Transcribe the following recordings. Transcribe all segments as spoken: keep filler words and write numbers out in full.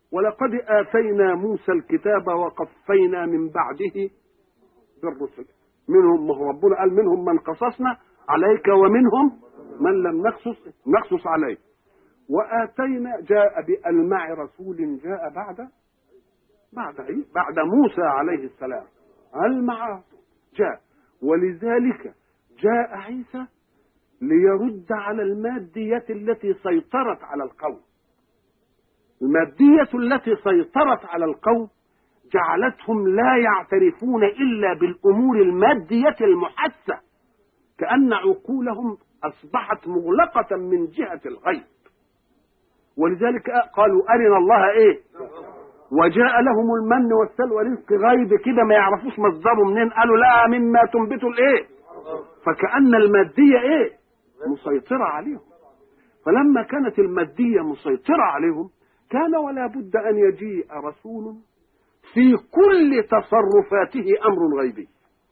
ولقد آتينا موسى الكتاب وقفينا من بعده بالرسل، منهم ربنا قال منهم من قصصنا عليك ومنهم من لم نقصص نقصص عليك. وآتينا جاء بألمع رسول جاء بعد بعد إيه؟ بعد موسى عليه السلام، ألمع جاء. ولذلك جاء عيسى ليرد على المادية التي سيطرت على القوم. المادية التي سيطرت على القوم جعلتهم لا يعترفون إلا بالأمور المادية المحسة، كأن عقولهم أصبحت مغلقة من جهة الغيب. ولذلك قالوا أرنا الله إيه، وجاء لهم المن والسلوى رزق غيب كده ما يعرفوش مصدره منين، قالوا لا مما تنبت الإيه. فكأن المادية إيه مسيطرة عليهم. فلما كانت المادية مسيطرة عليهم كان ولا بد أن يجيء رسول في كل تصرفاته أمر غيبي،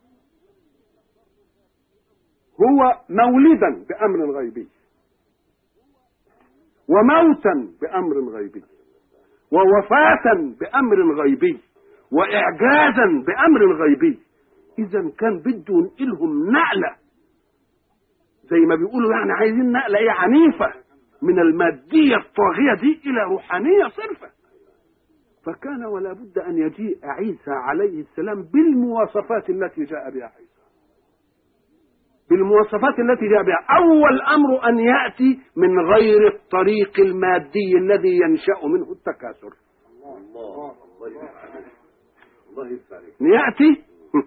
هو مولدا بأمر غيبي، وموتا بأمر غيبي، ووفاة بأمر غيبي، وإعجازا بأمر غيبي. إذا كان بده ينقلهم نقلة، زي ما بيقولوا يعني عايزين نقلة إيه عنيفة من المادية الطاغية دي إلى روحانية صرفة. فكان ولا بد أن يجيء عيسى عليه السلام بالمواصفات التي جاء بها عيسى، بالمواصفات التي جاء بها. أول أمر أن يأتي من غير الطريق المادي الذي ينشأ منه التكاثر. الله الله يأتي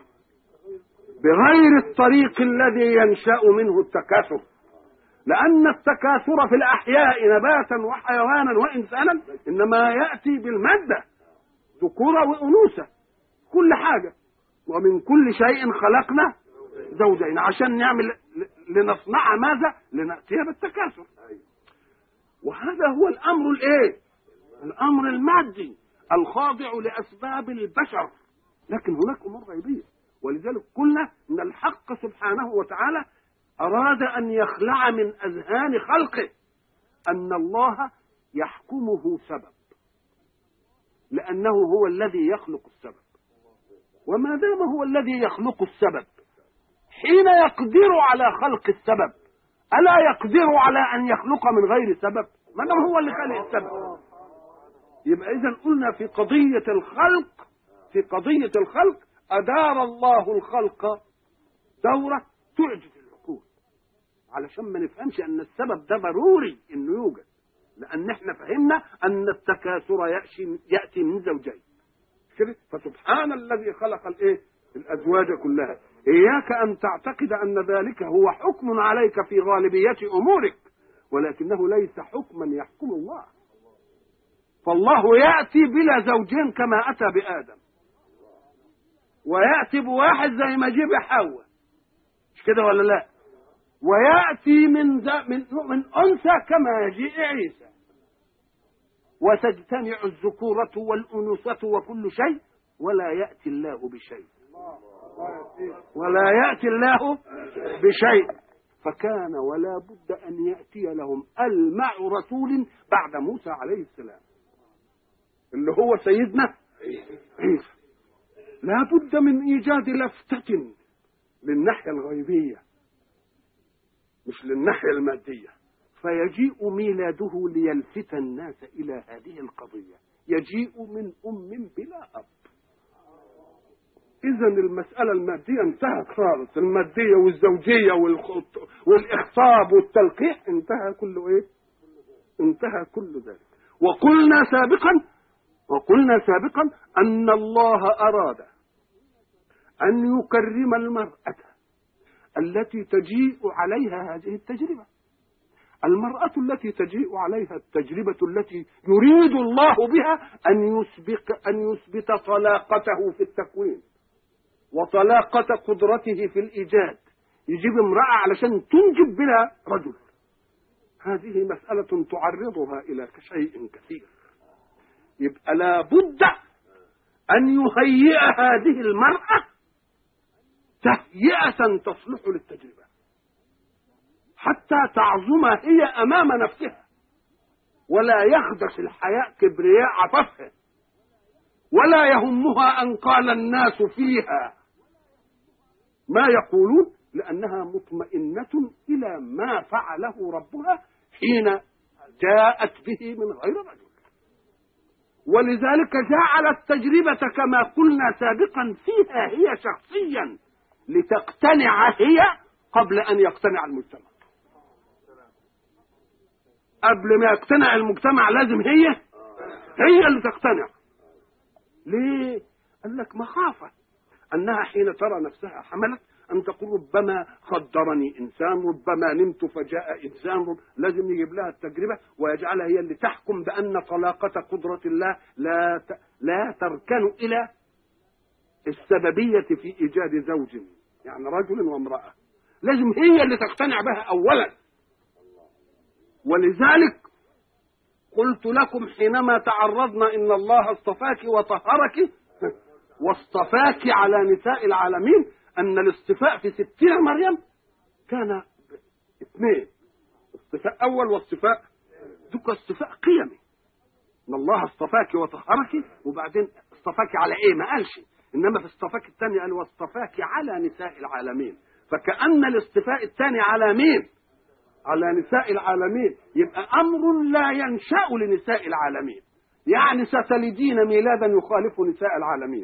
بغير الطريق الذي ينشأ منه التكاثر، لأن التكاثر في الأحياء نباتا وحيوانا وإنسانا إنما يأتي بالمادة، ذكورة وأنوثة، كل حاجة. ومن كل شيء خلقنا زوجين عشان نعمل لنصنع ماذا؟ لنأتيها بالتكاثر. وهذا هو الأمر الإيه؟ الأمر المادي الخاضع لأسباب البشر. لكن هناك أمور غيبية. ولذلك قلنا أن الحق سبحانه وتعالى أراد أن يخلع من أذهان خلقه أن الله يحكمه سبب، لأنه هو الذي يخلق السبب. وما دام هو الذي يخلق السبب، حين يقدر على خلق السبب ألا يقدر على أن يخلق من غير سبب؟ ما دام هو اللي خلق السبب. يبقى إذن قلنا في قضية الخلق، في قضية الخلق أدار الله الخلق دورة تعجز العقول، علشان ما نفهمش أن السبب ده ضروري إنه يوجد، لأن احنا فهمنا أن التكاثر يأتي من زوجين كده. فسبحان الذي خلق الإيه؟ الأزواج كلها. إياك أن تعتقد أن ذلك هو حكم عليك في غالبية أمورك، ولكنه ليس حكما يحكم الله. فالله يأتي بلا زوجين كما أتى بآدم، ويأتي بواحد زي ما جيب حواء، مش كده ولا لا؟ ويأتي من من من أنثى كما يجيء عيسى، وتجتمع الذكورة والأنوثة وكل شيء، ولا يأتي الله بشيء، ولا يأتي الله بشيء. فكان ولا بد أن يأتي لهم ألمع رسول بعد موسى عليه السلام اللي هو سيدنا عيسى. لا بد من إيجاد لفتة للناحية الغيبية مش للناحية المادية، فيجيء ميلاده ليلفت الناس إلى هذه القضية. يجيء من أم بلا أب. إذن المسألة المادية انتهت خالص، المادية والزوجية والإخطاب والتلقيح انتهى كله إيه؟ انتهى كل ذلك. وقلنا سابقا وقلنا سابقا أن الله أراد أن يكرم المرأة التي تجيء عليها هذه التجربة. المرأة التي تجيء عليها التجربة التي يريد الله بها أن يسبق أن يثبت طلاقته في التكوين وطلاقة قدرته في الإيجاد، يجيب امرأة علشان تنجب بلا رجل. هذه مسألة تعرضها إلى شيء كثير. يبقى لا بد أن يهيئ هذه المرأة تهيئة تصلح للتجربة حتى تعظم هي أمام نفسها، ولا يخدش الحياء كبرياء عطفها، ولا يهمها أن قال الناس فيها ما يقولون، لأنها مطمئنة إلى ما فعله ربها حين جاءت به من غير رجل. ولذلك جعل التجربة كما قلنا سابقا فيها هي شخصيا لتقتنع هي قبل أن يقتنع المجتمع. قبل ما يقتنع المجتمع لازم هي هي اللي تقتنع. ليه؟ قال لك مخافة أنها حين ترى نفسها حملت أن تقول ربما خدرني إنسان، ربما نمت فجاء إنسان، رب... لازم يجيب لها التجربة ويجعلها هي اللي تحكم بأن طلاقة قدرة الله لا ت... لا تركن إلى السببية في إيجاد زوج، يعني رجل وامرأة، لازم هي اللي تقتنع بها أولا. ولذلك قلت لكم حينما تعرضنا إن الله اصطفاك وطهرك واصطفاك على نساء العالمين أن الاصطفاء في ستين مريم كان اثنين، اصطفاء أول واصطفاء ذكر اصطفاء قيمي. إن الله اصطفاك وطهرك، وبعدين اصطفاك على إيه ما قالش، إنما في اصطفاك الثاني قال واصطفاك على نساء العالمين. فكأن الاصطفاء الثاني على مين؟ على نساء العالمين. يبقى أمر لا ينشأ لنساء العالمين، يعني ستلدين ميلادا يخالف نساء العالمين.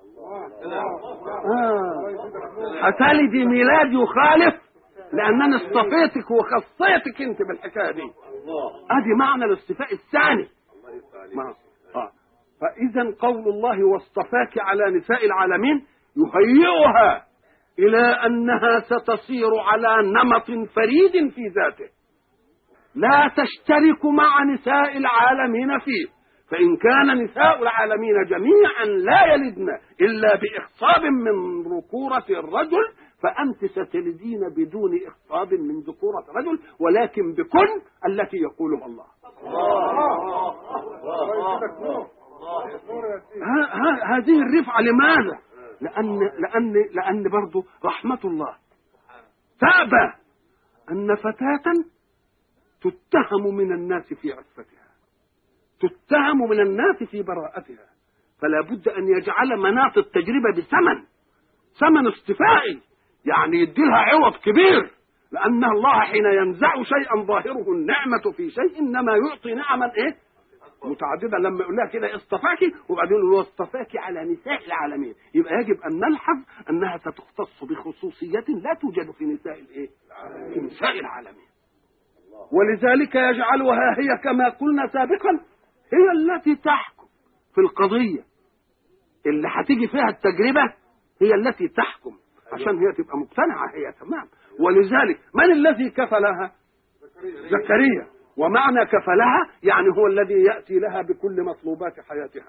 آه. هتلدي ميلاد يخالف لأنني اصطفيتك وخصيتك انت بالحكاية دي. ادي معنى الاصطفاء الثاني. آه. فإذا قول الله واصطفاك على نساء العالمين يهيئها إلى أنها ستصير على نمط فريد في ذاته لا تشترك مع نساء العالمين فيه. فإن كان نساء العالمين جميعا لا يلدن إلا بإخصاب من ذكورة الرجل، فأنت ستلدين بدون إخصاب من ذكورة الرجل، ولكن بكن التي يقولها الله. هذه الرفعة لماذا؟ لأن لأن لأن برضه رحمة الله تأبى أن فتاة تتهم من الناس في عفتها، تتهم من الناس في براءتها، فلا بد أن يجعل مناط التجربة بثمن، ثمن اصطفائي، يعني يديلها عوض كبير، لأن الله حين ينزع شيئا ظاهره النعمة في شيء إنما يعطي نعما إيه؟ متعددة. لما يقول لها كده اصطفاكي وبعدين يقول اصطفاكي على نساء العالمين، يبقى يجب أن نلحظ أنها ستختص بخصوصية لا توجد في نساء الإيه؟ في نساء العالمين. ولذلك يجعلها هي كما قلنا سابقا هي التي تحكم في القضية اللي هتيجي فيها التجربة، هي التي تحكم عشان هي تبقى مقتنعة هي تمام. ولذلك من الذي كفلها؟ زكريا. ومعنى كفلها يعني هو الذي يأتي لها بكل مطلوبات حياتها.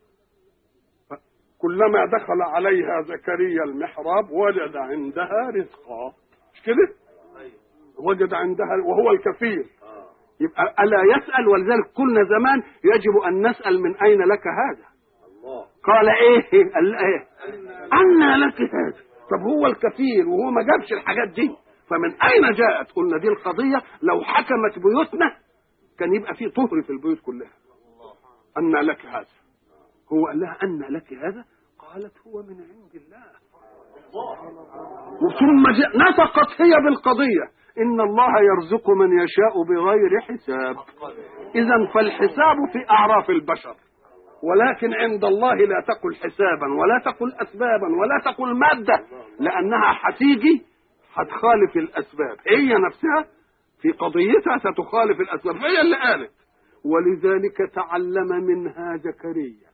كلما دخل عليها زكريا المحراب وجد عندها رزقا، مش كده؟ وجد عندها وهو الكفيل. يبقى ألا يسأل. ولذلك قلنا زمان يجب أن نسأل من أين لك هذا؟ قال إيه؟ قال إيه؟ أن لك هذا. طب هو الكفيل وهو ما جابش الحاجات دي، فمن أين جاءت؟ قلنا دي القضية لو حكمت بيوتنا كان يبقى فيه طهر في البيوت كلها. أن لك هذا، هو قال لها أن لك هذا؟ قالت هو من عند الله. وثم نطقت هي بالقضية إن الله يرزق من يشاء بغير حساب. إذن فالحساب في أعراف البشر، ولكن عند الله لا تقل حسابا ولا تقل أسبابا ولا تقل مادة، لأنها هتيجي هتخالف الأسباب، هي نفسها في قضيتها ستخالف الأسباب، هي اللي قالت. ولذلك تعلم منها زكريا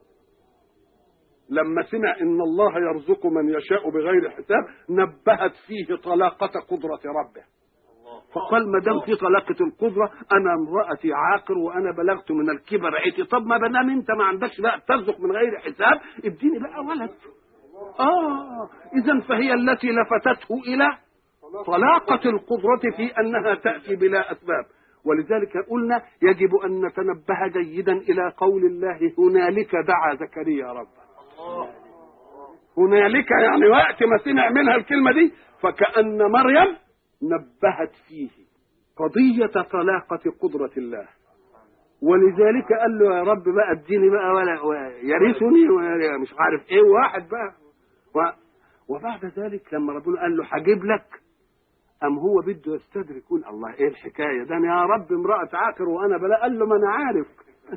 لما سمع إن الله يرزق من يشاء بغير حساب نبهت فيه طلاقة قدرة ربه، فقال ما دام في طلاقة القدرة أنا امرأتي عاقر وأنا بلغت من الكبر عيتي، طب ما دام أنت ما عندكش بقى ترزق من غير حساب اديني بقى ولد. آه إذن فهي التي لفتته إلى طلاقة القدرة في أنها تأتي بلا أسباب. ولذلك قلنا يجب أن نتنبه جيدا إلى قول الله هنالك دعا زكريا ربه. هنالك يعني وقت ما سمع منها الكلمة دي فكأن مريم نبهت فيه قضية طلاقة قدرة الله، ولذلك قال له يا رب بقى اديني بقى ولا يرثني ولا مش عارف ايه واحد بقى. وبعد ذلك لما ربنا قال له هجيب لك، أم هو بده يستدرك يقول الله ايه الحكايه ده، انا يا رب امراه عاقر وانا بلا. قال له ما انا عارف.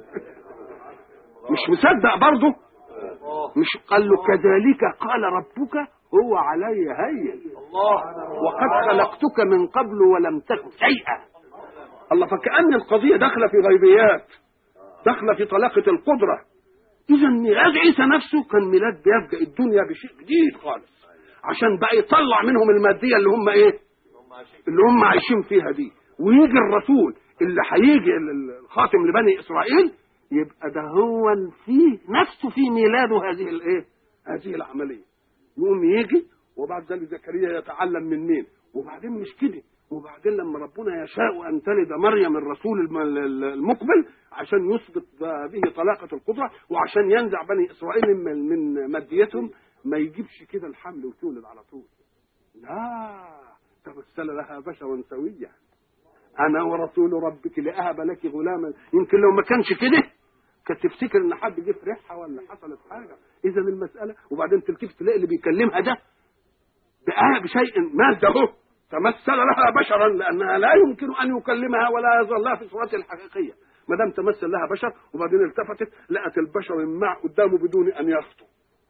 مش مصدق برضه. مش قال له كذلك قال ربك هو علي هين وقد خلقتك من قبل ولم تك شيئا. الله، فكأن القضيه داخله في غيبيات، داخله في طلاقه القدره. اذا ميلاد عيسى نفسه كان ميلاد بيفجأ الدنيا بشيء جديد خالص، عشان بقى يطلع منهم الماديه اللي هم ايه، اللي هم عايشين فيها دي. ويجي الرسول اللي هيجي الخاتم لبني اسرائيل، يبقى ده هو فيه نفسه في ميلاده هذه الايه، هذه العمليه. يقوم يجي وبعد ذلك زكريا يتعلم من مين. وبعدين مش كده، وبعدين لما ربنا يشاء ان تلد مريم الرسول المقبل عشان يثبت به طلاقه القدره، وعشان ينزع بني اسرائيل من ماديتهم، ما يجيبش كده الحمل وتولد على طول. لا، تمثل لها بشرا سويا، انا ورسول ربك لاهب لك غلاما. يمكن لو ما كانش كده كانت تفتكر ان حد جه في ريحها ولا حصلت حاجه. اذا المساله، وبعدين تلتفت تلاقي اللي بيكلمها ده بشيء ماده اهو، تمثل لها بشرا، لانها لا يمكن ان يكلمها ولا يظل لها في صورتها الحقيقيه. ما دام تمثل لها بشر، وبعدين التفتت لقت البشر يمع قدامه بدون ان يخطو.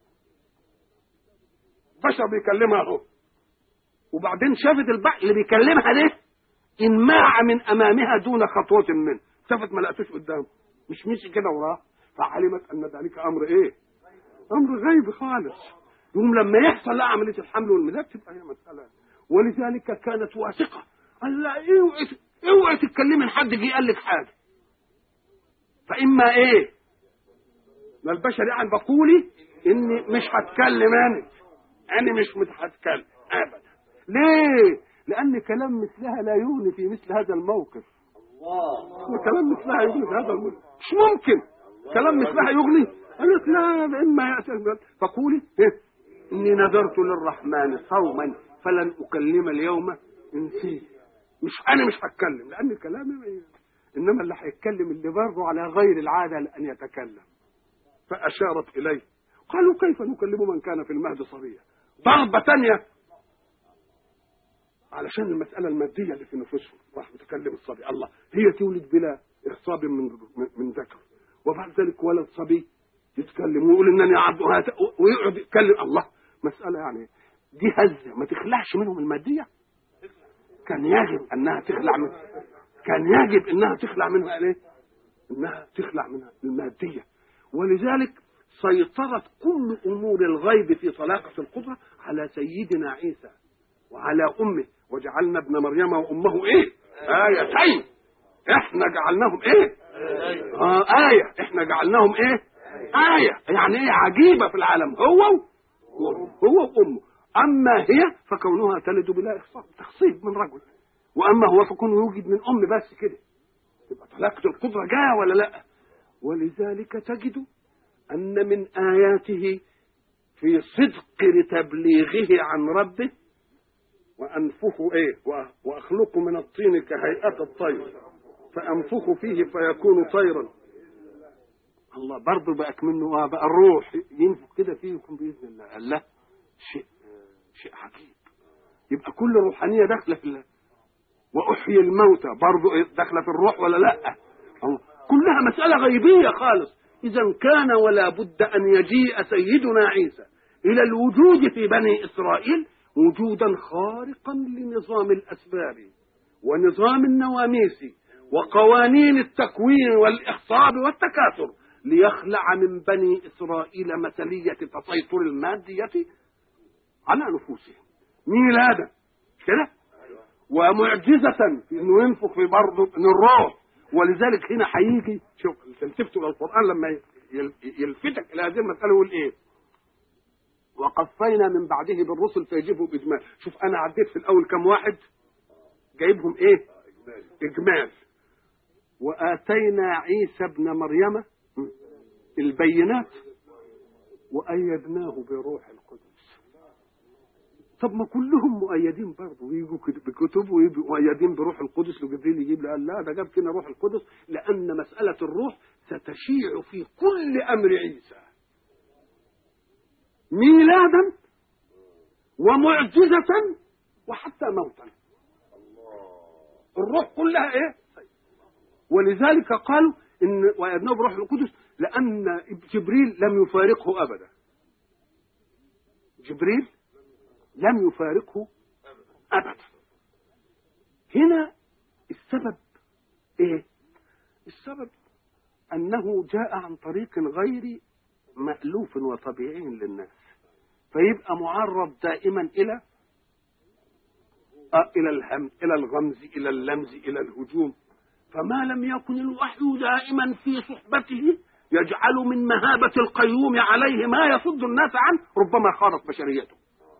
بشر بيكلمها اهو، وبعدين شافت البحر اللي بيكلمها ده انماع من امامها دون خطوه منه. شافت ما لقتوش قدامه، مش مشي كده وراه، فعلمت ان ذلك امر ايه، امر غيب خالص. يوم لما يحصل لها عمليه الحمل والميلاد تبقى هي مساله. ولذلك كانت واثقه، قال لا اوعي اوعي تتكلمي ان حد جه قال لك حاجه، فاما ايه ما البشر يعني بقولي اني مش هتكلم، انا انا مش هتكلم ابدا. ليه؟ لان كلام مثلها لا يغني في مثل هذا الموقف. الله، كلام مثلها يغني في هذا الموقف مش ممكن. كلام مثلها يغني. قالت لا، اما ياتي فقولي إيه؟ اني نذرت للرحمن صوما فلن اكلم اليوم انسيا. مش انا مش هتكلم لان كلامي، انما اللي هيتكلم اللي برضه على غير العاده لان يتكلم. فاشارت اليه، قالوا كيف نكلم من كان في المهد صبيا. ضربه ثانيه علشان المساله الماديه اللي في نفوسهم، راح متكلم الصبي. الله، هي تولد بلا اخصاب من من ذكر، وبعد ذلك ولد صبي يتكلم ويقول انني عبد ويقعد يتكلم. الله، مساله يعني دي هزه ما تخلعش منهم الماديه. كان يجب انها تخلع من كان يجب انها تخلع منها ايه؟ انها تخلع منها الماديه. ولذلك سيطرت كل امور الغيب في طلاقه القدره على سيدنا عيسى وعلى امه. وجعلنا ابن مريم وامه ايه؟ ايتين. احنا جعلناهم ايه؟ اه ايه. احنا جعلناهم ايه؟ ايه. يعني ايه؟ عجيبه في العالم. هو هو وامه. اما هي فكونها تلد بلا اخصاب، تخصيب من رجل. واما هو فكونه يوجد من ام بس كده. يبقى طلاقه القدره جاء ولا لا؟ ولذلك تجد ان من اياته في صدق تبليغه عن ربه وانفخوا ايه واخلق من الطين كهيئه الطير فانفخ فيه فيكون طيرا. الله، برضه بقى منه بقى الروح ينفخ كده فيكم باذن الله. قال لا، شيء شيء عجيب. يبقى كل روحانيه داخله في الله. واحيي الموتى برضه داخله في الروح ولا لا؟ الله، كلها مساله غيبيه خالص. اذا كان ولا بد ان يجيء سيدنا عيسى الى الوجود في بني اسرائيل وجودا خارقا لنظام الاسباب ونظام النواميس وقوانين التكوين والاخصاب والتكاثر، ليخلع من بني اسرائيل مثليه تسيطر الماديه على نفوسهم. ميلادا كده، ومعجزه في انه ينفخ في برضه من الروح. ولذلك هنا هيجي، شوف تلتفتوا للقران لما يلفتك الى هذه المساله يقول ايه؟ وقفينا من بعده بالرسل فيجيبهم اجمال. شوف انا عديت في الاول كم واحد جايبهم ايه؟ اجمال. واتينا عيسى ابن مريم البينات وايدناه بروح القدس. طب ما كلهم مؤيدين برضه، ويجوا بكتب ويبقوا مؤيدين بروح القدس، وجبريل يجيب له قال لا ده جاب كنا روح القدس، لأن مسألة الروح ستشيع في كل أمر عيسى ميلادا ومعجزة وحتى موتا. الروح كلها ايه؟ ولذلك قالوا ان وأيدناه بروح القدس لأن جبريل لم يفارقه أبدا. جبريل لم يفارقه أبدا. هنا السبب ايه؟ السبب أنه جاء عن طريق غير مألوف وطبيعي للناس، فيبقى معرض دائما إلى آه إلى الهم إلى الغمز إلى اللمز إلى الهجوم. فما لم يكن الوحي دائما في صحبته يجعل من مهابة القيوم عليه ما يصد الناس عنه، ربما خارت بشريته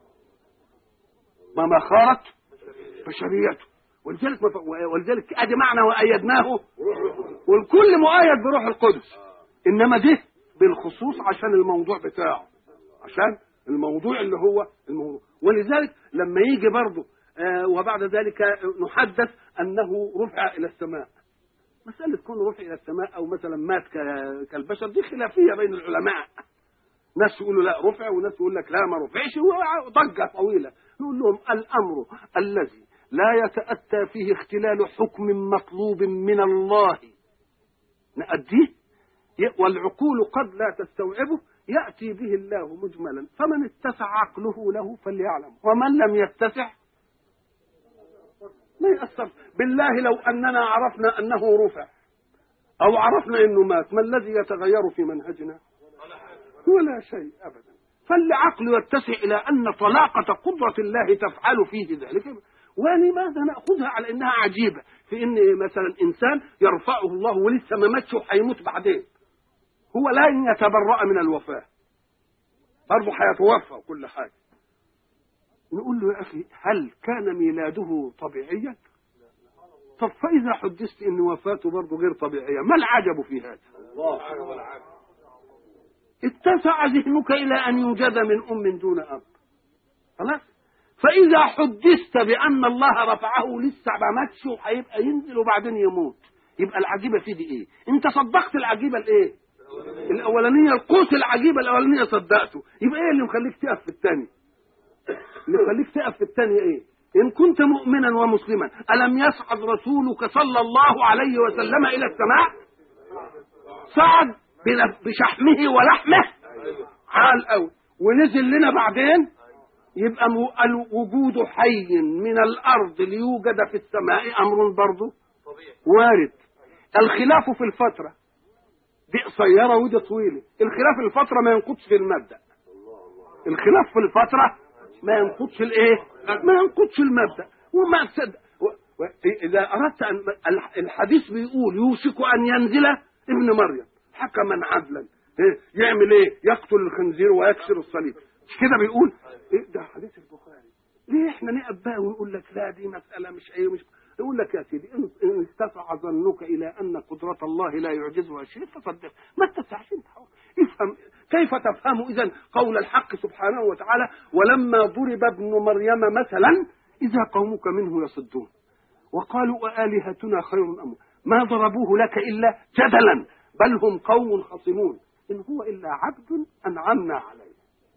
ما خارت بشريته. ولذلك ولذلك ادي معنى وأيدناه، والكل مؤيد بروح القدس، انما ده بالخصوص عشان الموضوع بتاعه، عشان الموضوع اللي هو الموضوع. ولذلك لما يجي برضه آه وبعد ذلك نحدث انه رفع الى السماء، مسألة كون رفع الى السماء او مثلا مات كالبشر دي خلافية بين العلماء، ناس يقولوا لا رفع وناس يقول لك لا ما رفعش، وضجة طويلة. نقول لهم الامر الذي لا يتأتى فيه اختلال حكم مطلوب من الله نأديه والعقول قد لا تستوعبه يأتي به الله مجملا، فمن اتسع عقله له فليعلم، ومن لم يتسع ما يأثر. بالله لو أننا عرفنا أنه رفع أو عرفنا أنه مات، ما الذي يتغير في منهجنا؟ ولا شيء أبدا. فالعقل يتسع إلى أن طلاقة قدرة الله تفعل فيه ذلك. ولماذا نأخذها على أنها عجيبة في أن مثلا إنسان يرفعه الله ولسه ما ماتش وحيموت بعدين، هو لا يتبرأ من الوفاة، برضه حيتوفى وكل حاجة. نقول له يا أخي هل كان ميلاده طبيعيا؟ طب فإذا حدثت أن وفاته برضه غير طبيعية، ما العجب في هذا؟ اتسع ذهنك إلى أن يوجد من أم دون أب، خلاص. فإذا حدثت بأن الله رفعه لسه ما ماتش وهيبقى ينزل وبعدين يموت، يبقى العجيبة في دي إيه؟ أنت صدقت العجيبة الإيه؟ الأولانية، القوس العجيبة الأولانية صدقته، يبقى إيه اللي مخليك تقف في الثاني؟ اللي مخليك تقف في الثانية إيه؟ إن كنت مؤمنا ومسلما ألم يصعد رسولك صلى الله عليه وسلم إلى السماء؟ صعد بشحمه ولحمه عال قوي ونزل لنا بعدين، يبقى الوجود حي من الأرض ليوجد في السماء أمر برضه وارد. الخلاف في الفترة دي قصيرة ودي طويلة، الخلاف في الفترة ما ينقضش في المبدأ، الخلاف في الفترة ما ينقضش الايه؟ ما ينقضش المبدأ. وما تصدق إذا أردت أن الحديث بيقول يوشك أن ينزل ابن مريم حكما عدلا، يعمل ايه؟ يقتل الخنزير ويكسر الصليب، مش كده بيقول؟ ايه ده حديث البخاري. ليه احنا نقف بقى ونقول لك لا دي مسألة مش ايه مش يقول لك يا سيدي ان استطاع ظنك الى ان قدرة الله لا يعجزها شيء فصدق، ما تستحسن افهم. كيف تفهم اذا قول الحق سبحانه وتعالى ولما ضرب ابن مريم مثلا اذا قومك منه يصدون وقالوا آلهتنا خير ام ما ضربوه لك الا جدلا بل هم قوم خصمون ان هو الا عبد انعمنا عليه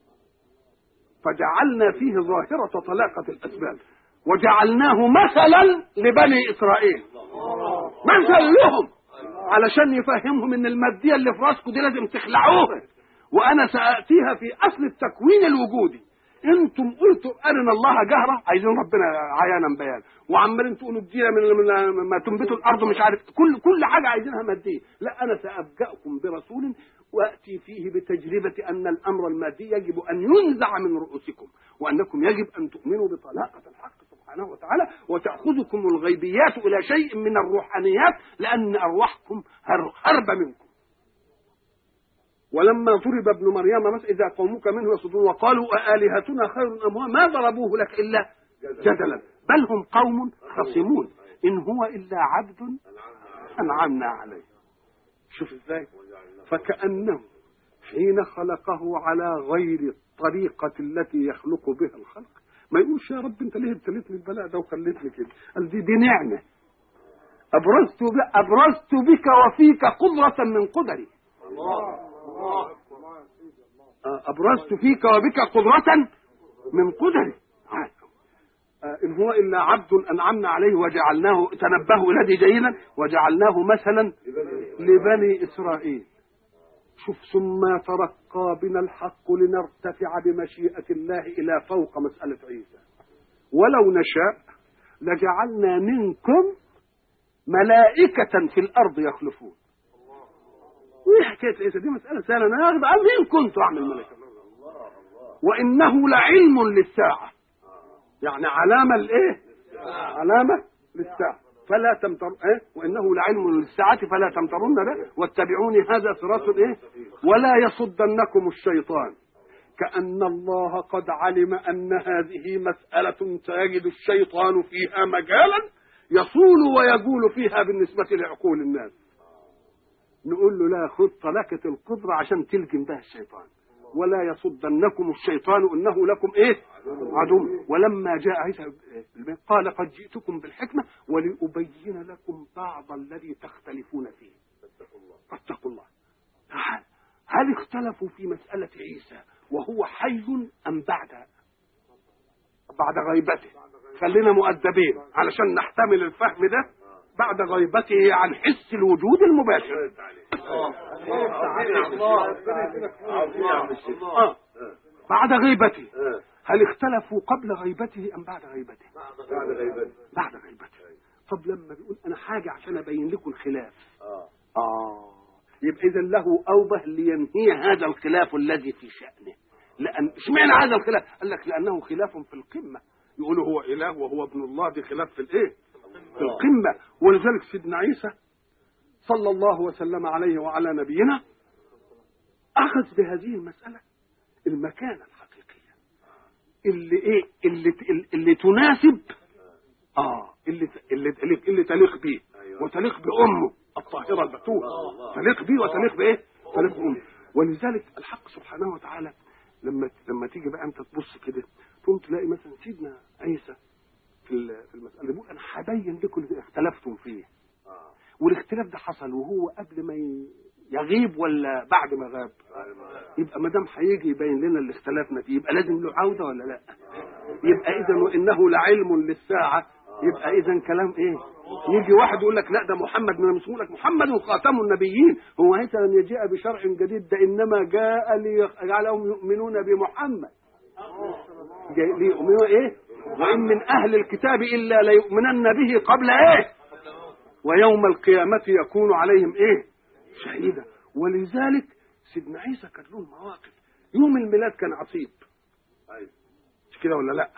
فجعلنا فيه ظاهرة طلاقة الاسباب وجعلناه مثلا لبني إسرائيل، مثل لهم علشان يفهمهم ان المادية اللي في راسكم دي لازم تخلعوها، وانا سأأتيها في اصل التكوين الوجودي. انتم قلتوا ارنا الله جهرة، عايزين ربنا عيانا بيانا، وعمالين تقولوا ادينا من ما تنبت الارض مش عارف كل كل حاجة عايزينها مادية. لا، انا سأبجأكم برسول وأتي فيه بتجربة أن الأمر المادي يجب أن ينزع من رؤوسكم، وأنكم يجب أن تؤمنوا بطلاقة الحق سبحانه وتعالى، وتأخذكم الغيبيات إلى شيء من الروحانيات، لأن أرواحكم هرب منكم. ولما ضرب ابن مريم مثلا إذا قومك منه يصدون وقالوا آلهتنا خير أم هو ما ضربوه لك إلا جدلا بل هم قوم خصمون إن هو إلا عبد أنعمنا عليه. شوف إزاي؟ فكأنه حين خلقه على غير الطريقة التي يخلق بها الخلق ما يقولش يا رب انت ليه ابتليتني البلاء ده وخليتني كده؟ قال دي دي نعمه ابرزت ابرزت بك وفيك قدره من قدري. الله الله ابرزت فيك وبك قدره من قدري. ان هو الا عبد انعمنا عليه وجعلناه، تنبهوا الذي جيدا، وجعلناه مثلا لبني اسرائيل. شوف، ثم ترقى بنا الحق لنرتفع بمشيئة الله إلى فوق مسألة عيسى، ولو نشاء لجعلنا منكم ملائكة في الأرض يخلفون. وإيه حكاية عيسى دي؟ مسألة سهلة، أنا أخذ مين كنت أعمل ملائكة، وإنه لعلم للساعة، يعني علامة الإيه؟ علامة للساعة، فلا تمتر ايه وانه لعلم للساعه فلا تمترن به واتبعوني هذا صراط ايه. ولا يصدنكم الشيطان، كأن الله قد علم ان هذه مسألة سيجد الشيطان فيها مجالا يصول ويجول فيها بالنسبة لعقول الناس. نقول له لا، خذ طلقة القدرة عشان تلجم بها الشيطان. ولا يصدنكم الشيطان انه لكم ايه؟ عدو. ولما جاء عيسى قال قد جئتكم بالحكمه ولأبين لكم بعض الذي تختلفون فيه فاتقوا الله. هل اختلفوا في مسألة عيسى وهو حي ام بعد بعد غيبته؟ خلينا مؤدبين علشان نحتمل الفهم ده. بعد غيبته عن حس الوجود المباشر. آه. بعد غيبته. هل اختلفوا قبل غيبته ام بعد غيبته؟ بعد غيبته. بعد غيبته. طب لما بيقول انا حاجه عشان ابين لكم الخلاف، اه اه يبقى اذا له اوبه لينهي هذا الخلاف الذي في شأنه. لان اشمعنى هذا الخلاف؟ قال لك لانه خلاف في القمه. يقولوا هو اله وهو ابن الله، دي خلاف في الايه؟ في القمه. ولذلك سيدنا عيسى صلى الله وسلم عليه وعلى نبينا اخذ بهذه المساله المكانه الحقيقيه اللي ايه اللي اللي تناسب اه اللي اللي اللي, اللي تليق به وتليق بامه الطاهره البتوله، تليق به وتليق بايه؟ تليق بامه. ولذلك الحق سبحانه وتعالى لما لما تيجي بقى انت تبص كده تقوم تلاقي مثلا سيدنا عيسى في في المساله بيقول انا هبين لكم اللي اختلفتم فيه. والاختلاف ده حصل وهو قبل ما يغيب ولا بعد ما غاب؟ يبقى ما دام هيجي يبين لنا اللي اختلفنا فيه يبقى لازم له عوده ولا لا؟ يبقى اذا وانه لعلم للساعه، يبقى اذا كلام ايه؟ يجي واحد يقول لك لا ده محمد، من مسموع لك محمد خاتم النبيين، هو عيسى لم يجيء بشرع جديد، ده انما جاء ليجعلهم يؤمنون بمحمد. جاء ليؤمنوا ايه؟ وان من اهل الكتاب الا ليؤمنن به قبل ايه؟ ويوم القيامة يكون عليهم ايه؟ شهيدا. ولذلك سيدنا عيسى كان له مواقف. يوم الميلاد كان عصيب، مش كده ولا لا؟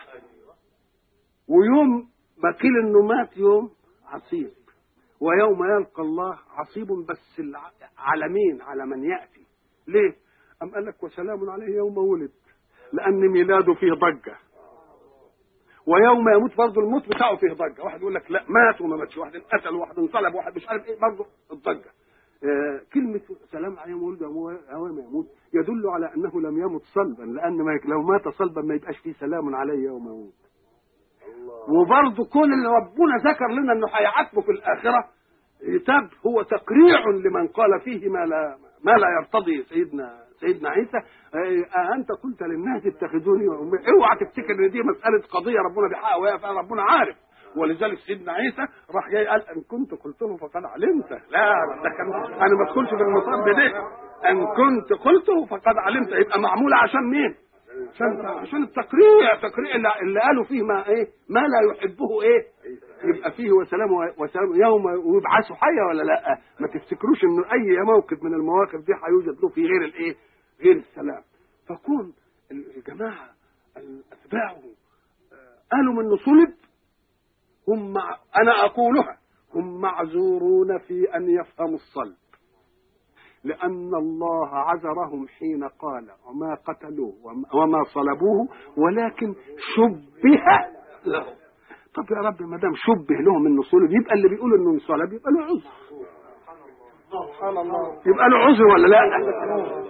ويوم ما قيل انه مات يوم عصيب، ويوم يلقى الله عصيب، بس على مين؟ على من يأتي. ليه؟ أم قال لك وسلام عليه يوم ولد، لأن ميلاده فيه ضجة، ويوم يموت برضه الموت بتاعه فيه ضجه. واحد يقول لك لا مات وما ماتش، واحد انقتل وواحد انصلب وواحد مش عارف ايه، برضه الضجه. آه كلمه سلام عليه ولد يوم يموت يدل على انه لم يمت صلبا، لان ما لو مات صلبا ما يبقاش فيه سلام عليه يوم يموت. وبرضه كون اللي ربنا ذكر لنا انه هيعاتبه في الاخره عتاب هو تقريع لمن قال فيه ما لا ما لا يرتضي سيدنا سيدنا عيسى. أنت قلت للناس اتخذوني وأمي. اوعى تفتكر ان دي مسألة قضية ربنا بيحقق وهي فعلا ربنا عارف. ولذلك سيدنا عيسى راح جاي قال ان كنت قلته فقد علمت. لا ده كان انا ما ادخلش في المصاب ده. ان كنت قلته فقد علمت، يبقى معمولة عشان مين؟ عشان عشان التقريع، تقريع اللي, اللي قالوا فيه ما ايه؟ ما لا يحبه ايه؟ يبقى فيه وسلام وسلام يوم ويبعثوا حيا ولا لا؟ ما تفتكروش انه اي موقف من المواقف دي هيوجد له في غير الايه؟ غير السلام. فكون الجماعه اتباعه قالوا من صلب، هم مع انا اقولها هم معذورون في ان يفهموا الصلب، لأن الله عذرهم حين قال وما قتلوه وما صلبوه ولكن شبه له. طب يا رب ما دام شبه لهم انه صلب، يبقى اللي بيقول انه انصلب يبقى له عذر. سبحان الله، يبقى له عذر ولا لا؟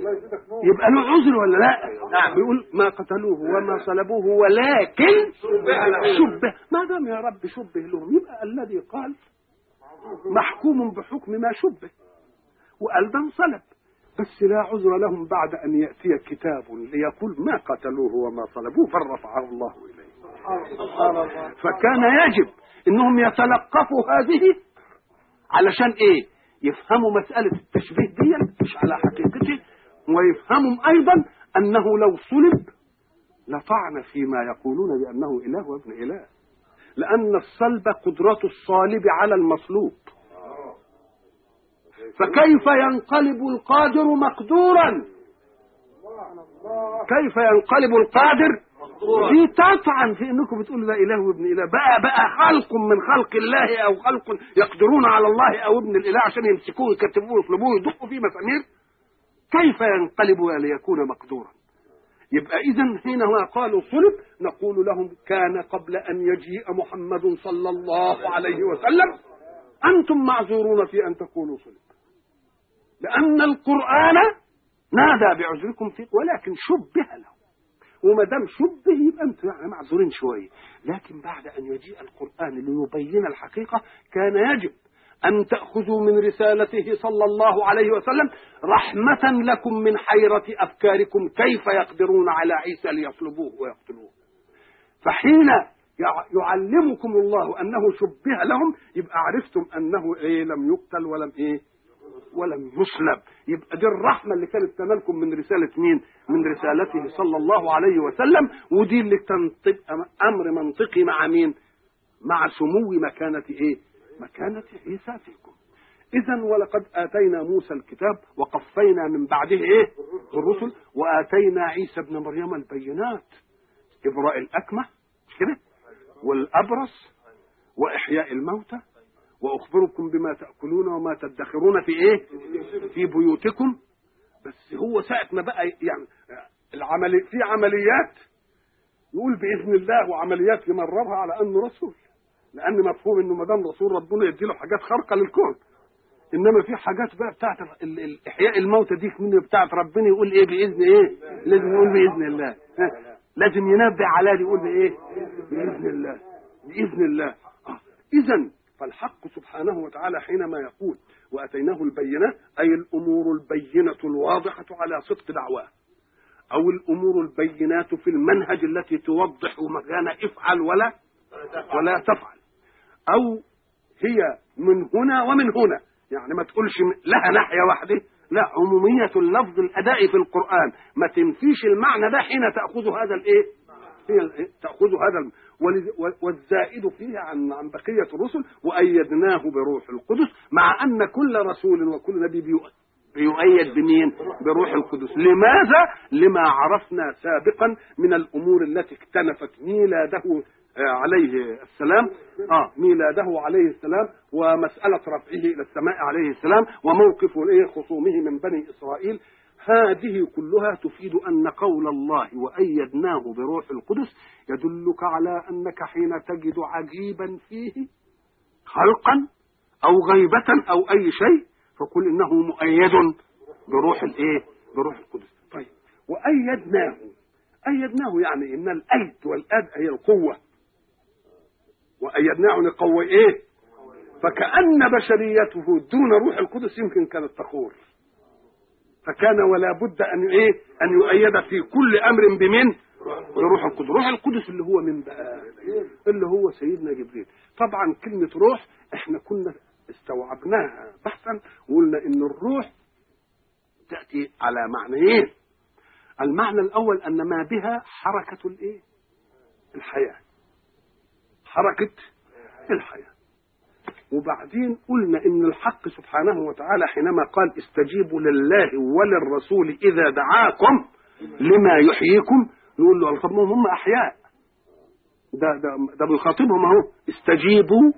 يبقى له عذر ولا لا؟ نعم. بيقول ما قتلوه وما صلبوه ولكن شبه. ما دام يا رب شبه لهم يبقى الذي قال محكوم بحكم ما شبه، وقال ده انصلب، بس لا عذر لهم بعد أن يأتي كتاب ليقول ما قتلوه وما صلبوه فرفعه الله إليه. فكان يجب أنهم يتلقفوا هذه علشان إيه؟ يفهموا مسألة التشبيه دي مش على حقيقته، ويفهموا أيضا أنه لو صلب لطعن فيما يقولون بأنه إله وابن إله، لأن الصلب قدرة الصالب على المصلوب، فكيف ينقلب القادر مقدورا؟ كيف ينقلب القادر؟ في تطعن في انكم بتقولوا لا اله وابن اله، بقى بقى خلق من خلق الله او خلق يقدرون على الله او ابن الاله عشان يمسكوه يكتبوه يطلبوه يدقوا فيه مسامير. كيف ينقلب ليكون مقدورا؟ يبقى اذا حينما قالوا صلب نقول لهم كان قبل ان يجيء محمد صلى الله عليه وسلم انتم معذورون في ان تقولوا صلب، لأن القرآن نادى بعذركم فيه ولكن شبه له، وما دام شبه يبقى انتم يعني معذورين شويه. لكن بعد أن يجيء القرآن ليبين الحقيقة كان يجب أن تأخذوا من رسالته صلى الله عليه وسلم رحمة لكم من حيرة أفكاركم كيف يقدرون على عيسى ليصلبوه ويقتلوه. فحين يعلمكم الله أنه شبه لهم يبقى عرفتم أنه إيه لم يقتل ولم إيه ولم يصلب. يبقى دي الرحمة اللي كانت تنالكم من رسالة مين؟ من رسالته صلى الله عليه وسلم، ودي اللي تنطق أمر منطقي مع مين؟ مع سمو مكانة إيه؟ مكانة عيسى فيكم. إذن ولقد آتينا موسى الكتاب وقفينا من بعده إيه؟ الرسل، وآتينا عيسى ابن مريم البينات، إبراء الأكمة مش كده؟ والأبرص وإحياء الموتى، وأخبركم بما تأكلون وما تدخرون في إيه؟ في بيوتكم. بس هو ساعة ما بقى يعني العملي في عمليات يقول بإذن الله، وعمليات يمررها على أنه رسول، لأن مفهوم إنه ما دام رسول ربنا يديله حاجات خارقة للكون. إنما في حاجات بقى بتاعت إحياء الموتى دي من بتاعت ربنا يقول إيه بإذن إيه؟ لازم يقول بإذن الله، لازم ينبه على دي يقول بإيه؟ بإذن الله، بإذن الله. آه. إذن فالحق سبحانه وتعالى حينما يقول وأتيناه البينات أي الأمور البينة الواضحة على صدق دعواه، أو الأمور البينات في المنهج التي توضح مكان افعل ولا ولا تفعل، أو هي من هنا ومن هنا، يعني ما تقولش لها ناحية واحدة، لا، عمومية اللفظ الأداء في القرآن ما تنفيش المعنى ده حين تأخذ هذا الإيه؟ هي تأخذ هذا والزائد فيه عن عن بقية الرسل، وأيدناه بروح القدس، مع أن كل رسول وكل نبي بيؤيد بمين؟ بروح القدس. لماذا؟ لما عرفنا سابقا من الأمور التي اكتنفت ميلاده عليه السلام، آه ميلاده عليه السلام، ومسألة رفعه إلى السماء عليه السلام، وموقف خصومه من بني إسرائيل. هذه كلها تفيد أن قول الله وأيدناه بروح القدس يدلك على أنك حين تجد عجيبا فيه خلقا أو غيبة أو أي شيء فقل إنه مؤيد بروح الإيه؟ بروح القدس. طيب، وأيدناه، أيدناه يعني إن الأيد والأد هي القوة، وأيدناه نقوي إيه؟ فكأن بشريته دون روح القدس يمكن كانت تخور، فكان ولا بد أن إيه؟ أن يؤيد في كل أمر بمن؟ بروح القدس. روح القدس اللي هو من بقى؟ اللي هو سيدنا جبريل. طبعا كلمة روح احنا كنا استوعبناها بحثا وقلنا إن الروح تأتي على معنيين. المعنى الأول أن ما بها حركة الإيه؟ الحياة، حركة الحياة. وبعدين قلنا إن الحق سبحانه وتعالى حينما قال استجيبوا لله وللرسول إذا دعاكم لما يحييكم، نقول له طب ما هم أحياء، ده ده ده بيخاطبهم اهو، استجيبوا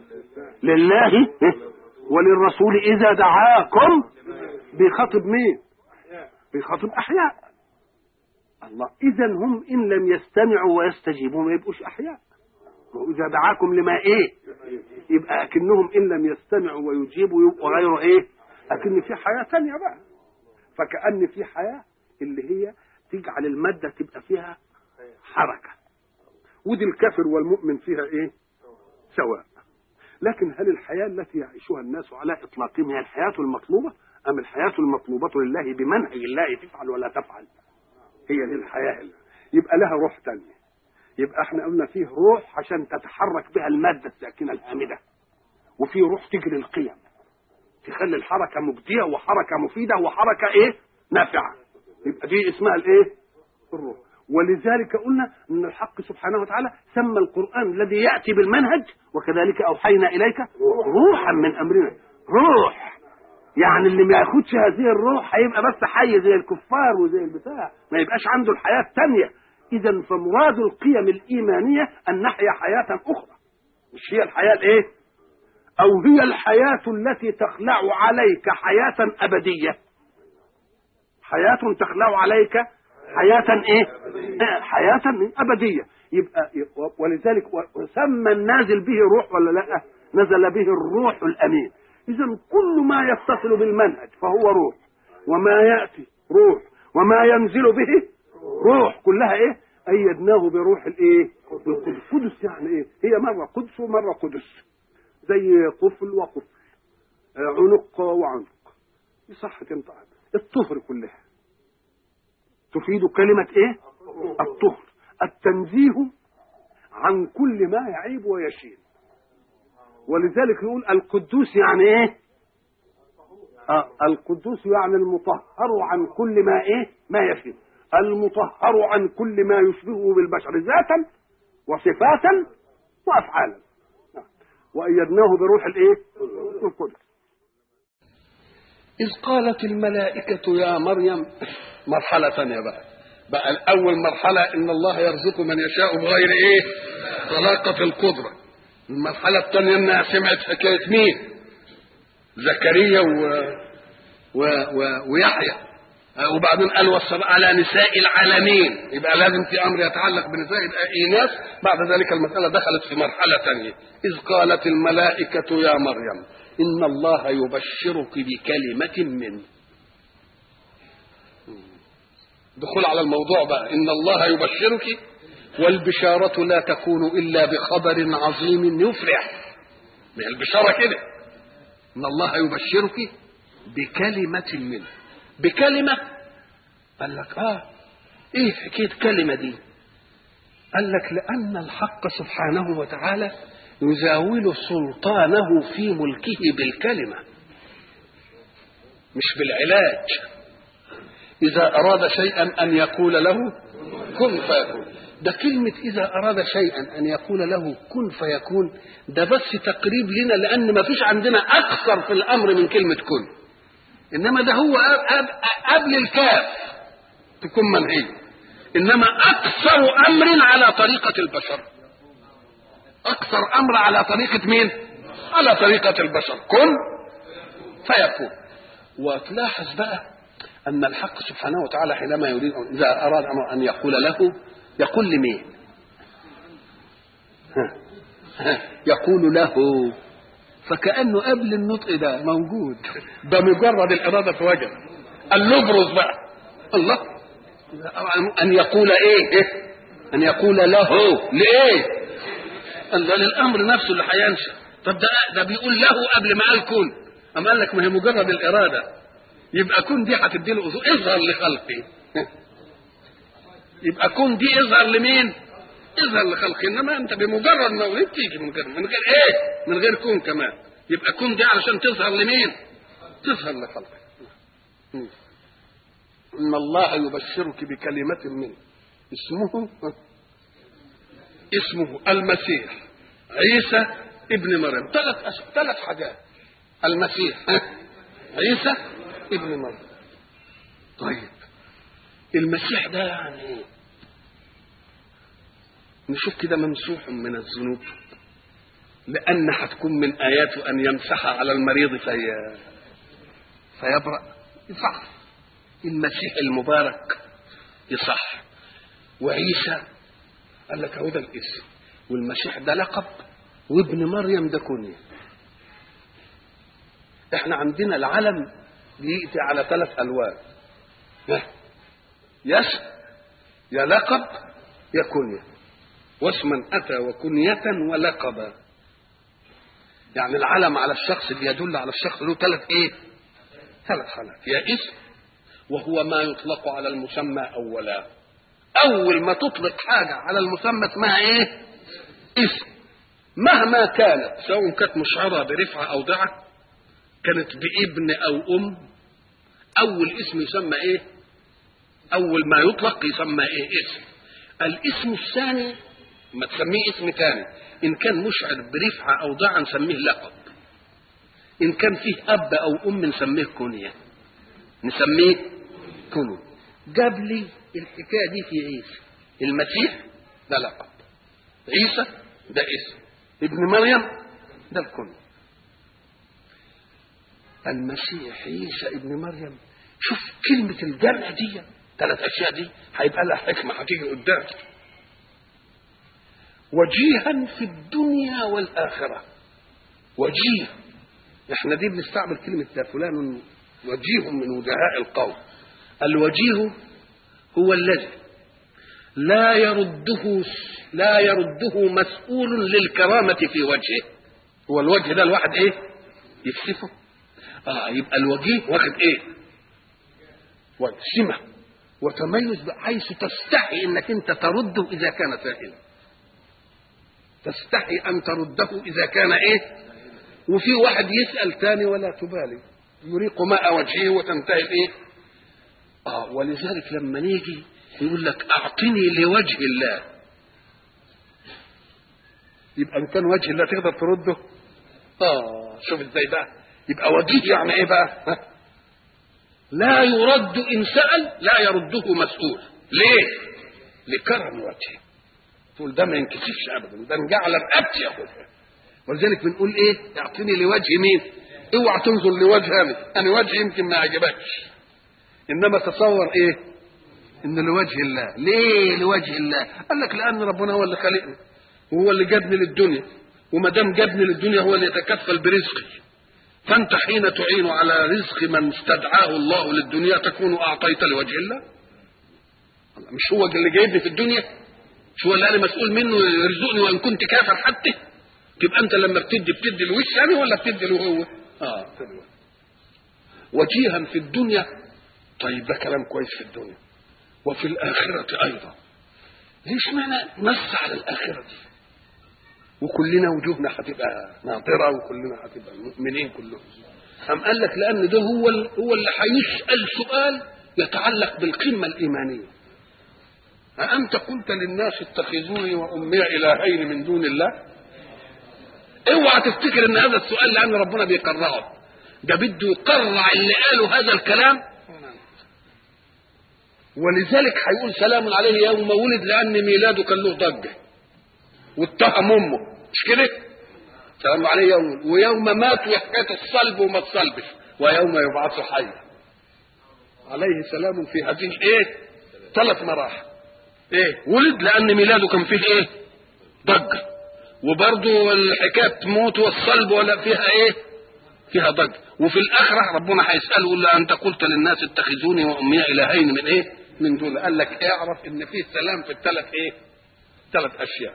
لله وللرسول إذا دعاكم. بيخاطب مين؟ بيخاطب أحياء. الله، إذا هم إن لم يستمعوا ويستجيبوا ما يبقوش أحياء. وإذا دعاكم لما إيه؟ يبقى أكنهم إن لم يستمعوا ويجيبوا يبقوا غير إيه؟ أكن في حياة تانية بقى. فكأن في حياة اللي هي تجعل المادة تبقى فيها حركة، ودي الكافر والمؤمن فيها ايه؟ سواء. لكن هل الحياة التي يعيشها الناس على إطلاقهم هي الحياة المطلوبة، أم الحياة المطلوبة لله بمنهج الله تفعل ولا تفعل؟ هي دي الحياة اللي يبقى لها روح تانية. يبقى احنا قلنا فيه روح عشان تتحرك بها المادة الساكنة الهامدة، وفي روح تجري القيم تخلي الحركة مجدية وحركة مفيدة وحركة ايه؟ نافعة. يبقى دي اسمها الايه؟ الروح. ولذلك قلنا ان الحق سبحانه وتعالى سمى القرآن الذي يأتي بالمنهج وكذلك أوحينا إليك روحا من أمرنا. روح يعني اللي ما ياخدش هذه الروح هيبقى بس حي زي الكفار وزي البتاع، ما يبقاش عنده الحياة الثانية. إذا فمراد القيم الإيمانية أن نحيا حياة أخرى، مش هي الحياة الإيه؟ أو هي الحياة التي تخلع عليك حياة أبدية، حياة تخلع عليك حياة إيه؟ حياة أبدية. يبقى ولذلك سمى النازل به روح ولا لا؟ نزل به الروح الأمين. إذا كل ما يتصل بالمنهج فهو روح، وما يأتي روح، وما ينزل به روح، كلها إيه؟ أيدناه بروح الإيه؟ القدس. يعني إيه؟ هي مرة قدس ومرة قدس، زي طفل وقفل، عنق وعنق، يصح تنطق. الطهر كلها تفيد كلمة إيه؟ الطهر، التنزيه عن كل ما يعيب ويشين. ولذلك نقول القدوس يعني إيه؟ آه القدوس يعني المطهر عن كل ما إيه؟ ما يشين، المطهر عن كل ما يشبهه بالبشر ذاتا وصفاتا وأفعالا. وأيدناه بروح الإيه؟ القدس. إذ قالت الملائكة يا مريم، مرحلة ثانية بقى بقى الأول مرحلة إن الله يرزق من يشاء بغير إيه؟ طلاقة القدرة. المرحلة الثانية إنها سمعت حكاية مين؟ زكريا و... و... و... ويحيى، وبعدين قال والسلام على نساء العالمين، يبقى لازم في أمر يتعلق بنساء الإناث. بعد ذلك المسألة دخلت في مرحلة ثانية. إذ قالت الملائكة يا مريم إن الله يبشرك بكلمة منه. دخول على الموضوع بقى، إن الله يبشرك، والبشارة لا تكون إلا بخبر عظيم يفرح. من البشارة كده، إن الله يبشرك بكلمة منه. بكلمة قال لك آه إيه حكاية كلمة دي؟ قال لك لأن الحق سبحانه وتعالى يزاول سلطانه في ملكه بالكلمة مش بالعلاج. إذا أراد شيئا أن يقول له كن فيكون. ده كلمة إذا أراد شيئا أن يقول له كن فيكون، ده بس تقريب لنا، لأن ما فيش عندنا أكثر في الأمر من كلمة كن. إنما ده هو قبل الكاف تكون منهي. إنما أكثر أمر على طريقة البشر، أكثر أمر على طريقة مين؟ على طريقة البشر، كن فيكون. وتلاحظ بقى أن الحق سبحانه وتعالى حينما يريد إذا أراد أن يقول له يقول لمين؟ يقول له، فكأنه قبل النطق ده موجود، ده مجرد الإرادة في وجه. قال له ابرز بقى الله أن يقول إيه؟ أن يقول له لإيه؟ قال ده للأمر نفسه اللي هينشأ. طب ده ده بيقول له قبل ما قال كن، أما قال لك ما هي مجرد الإرادة، يبقى كن دي هتدي له اظهر لخلقي. يبقى كن دي اظهر لمين؟ اظهر لخلقي. انما انت بمجرد ما ولدت تيجي من غير من غير ايه؟ من غير كن كمان. يبقى كن دي علشان تظهر لمين؟ تظهر لخلقي. ان الله يبشرك بكلمة منه اسمه اسمه المسيح عيسى ابن مريم. ثلاث ثلاث حاجات. المسيح عيسى ابن مريم. طيب المسيح ده يعني ايه؟ نشوف كده ممسوح من الذنوب، لأن هتكون من آياته أن يمسح على المريض في فيبرأ. يصح المسيح المبارك يصح. وعيسى قال لك هو ده الاسم، والمسيح ده لقب، وابن مريم ده كنية. احنا عندنا العلم بيأتي على ثلاث ألوان. يا اسم يا لقب يا كنية، واسما أتى وكنية ولقبا. يعني العلم على الشخص اللي يدل على الشخص له ثلاث ايه؟ ثلاث حالات. يا اسم وهو ما يطلق على المسمى أولا، أول ما تطلق حاجة على المسمى اسمها ايه؟ اسم، مهما كانت، سواء كانت مشعرة برفعة أو ضعة، كانت بابن أو أم، أول اسم يسمى ايه؟ أول ما يطلق يسمى ايه؟ اسم. الاسم الثاني ما تسميه اسم ثاني، إن كان مشعر برفعة أو ضعة نسميه لقب، إن كان فيه أب أو أم نسميه كنية، نسميه كنية. جاب لي الحكاية دي في عيسى. المسيح ده لقب، عيسى ده اسم، ابن مريم ده الكنية. المسيح عيسى ابن مريم، شوف كلمة الجمع دي، ثلاث أشياء دي هيبقى لها حكمة هتيجي قدام. وجيها في الدنيا والآخرة. وجيه، احنا دي بنستعمل كلمة ده فلان وجيه من وجهاء القوم. الوجيه هو الذي لا يرده لا يرده مسؤول للكرامة في وجهه. هو الوجه ده الواحد ايه؟ يكسفه. اه يبقى الوجيه واخد ايه؟ سمة وتميز بحيث تستحي انك انت ترده اذا كان سائلا، تستحي ان ترده اذا كان ايه؟ وفي واحد يسأل تاني ولا تبالي، يريق ماء وجهه وتنتهي الايه؟ اه ولذلك لما نيجي يقول لك اعطني لوجه الله، يبقى ان كان وجه الله تقدر ترده؟ اه شوف ازاي بقى، يبقى وجيه يعني ايه بقى؟ ها؟ لا يرد ان سأل، لا يرده مسؤول. ليه؟ لكرم وجهه، تقول ده ما ينكسفش ابدا، ده نجعل رقبتي ياخدها. ولذلك بنقول ايه؟ اعطني لوجه مين؟ اوعى تنظر لوجه انا، انا وجهي يمكن ما يعجبكش، انما تصور ايه؟ ان لوجه الله. ليه لوجه الله؟ قال لك لان ربنا هو اللي خلقني وهو اللي جابني للدنيا، وما دام جابني للدنيا هو اللي يتكفل برزقي، فانت حين تعين على رزق من استدعاه الله للدنيا تكون اعطيت لوجه الله. مش هو اللي جايبني في الدنيا؟ مش هو اللي انا مسؤول منه يرزقني وان كنت كافر حتى؟ تبقى انت لما بتدي بتدي الوش يعني ولا بتدي له هو؟ اه وجيها في الدنيا. طيب ده كلام كويس في الدنيا، وفي الآخرة أيضا. ليش معنى نص على الآخرة دي؟ وكلنا وجوهنا هتبقى ناطرة وكلنا هتبقى مؤمنين كلهم. أم قال لك لأن ده هو هو اللي هيسأل سؤال يتعلق بالقمة الإيمانية. أأنت قلت للناس اتخذوني وأمي إلهين من دون الله؟ اوعى تفتكر ان هذا السؤال لأن ربنا بيقرعه، ده بده يقرع اللي قالوا هذا الكلام. ولذلك هيقول سلام عليه يوم ولد، لأن ميلاده كان له ضجة واتهم أمه، مش كده؟ سلام عليه يوم، ويوم مات وحكاية الصلب وما تصلبش، ويوم يبعث حيا. عليه سلام في هذه ايه؟ ثلاث مراحل. ايه؟ ولد لأن ميلاده كان فيه ايه؟ ضجة، وبرضه الحكاية موت والصلب ولا فيها ايه؟ فيها ضجة. وفي الآخرة ربنا هيسأله يقول له أنت قلت للناس اتخذوني وأمي إلهين من ايه؟ من دول. قال لك اعرف ان فيه سلام في الثلاث ايه؟ ثلاث اشياء.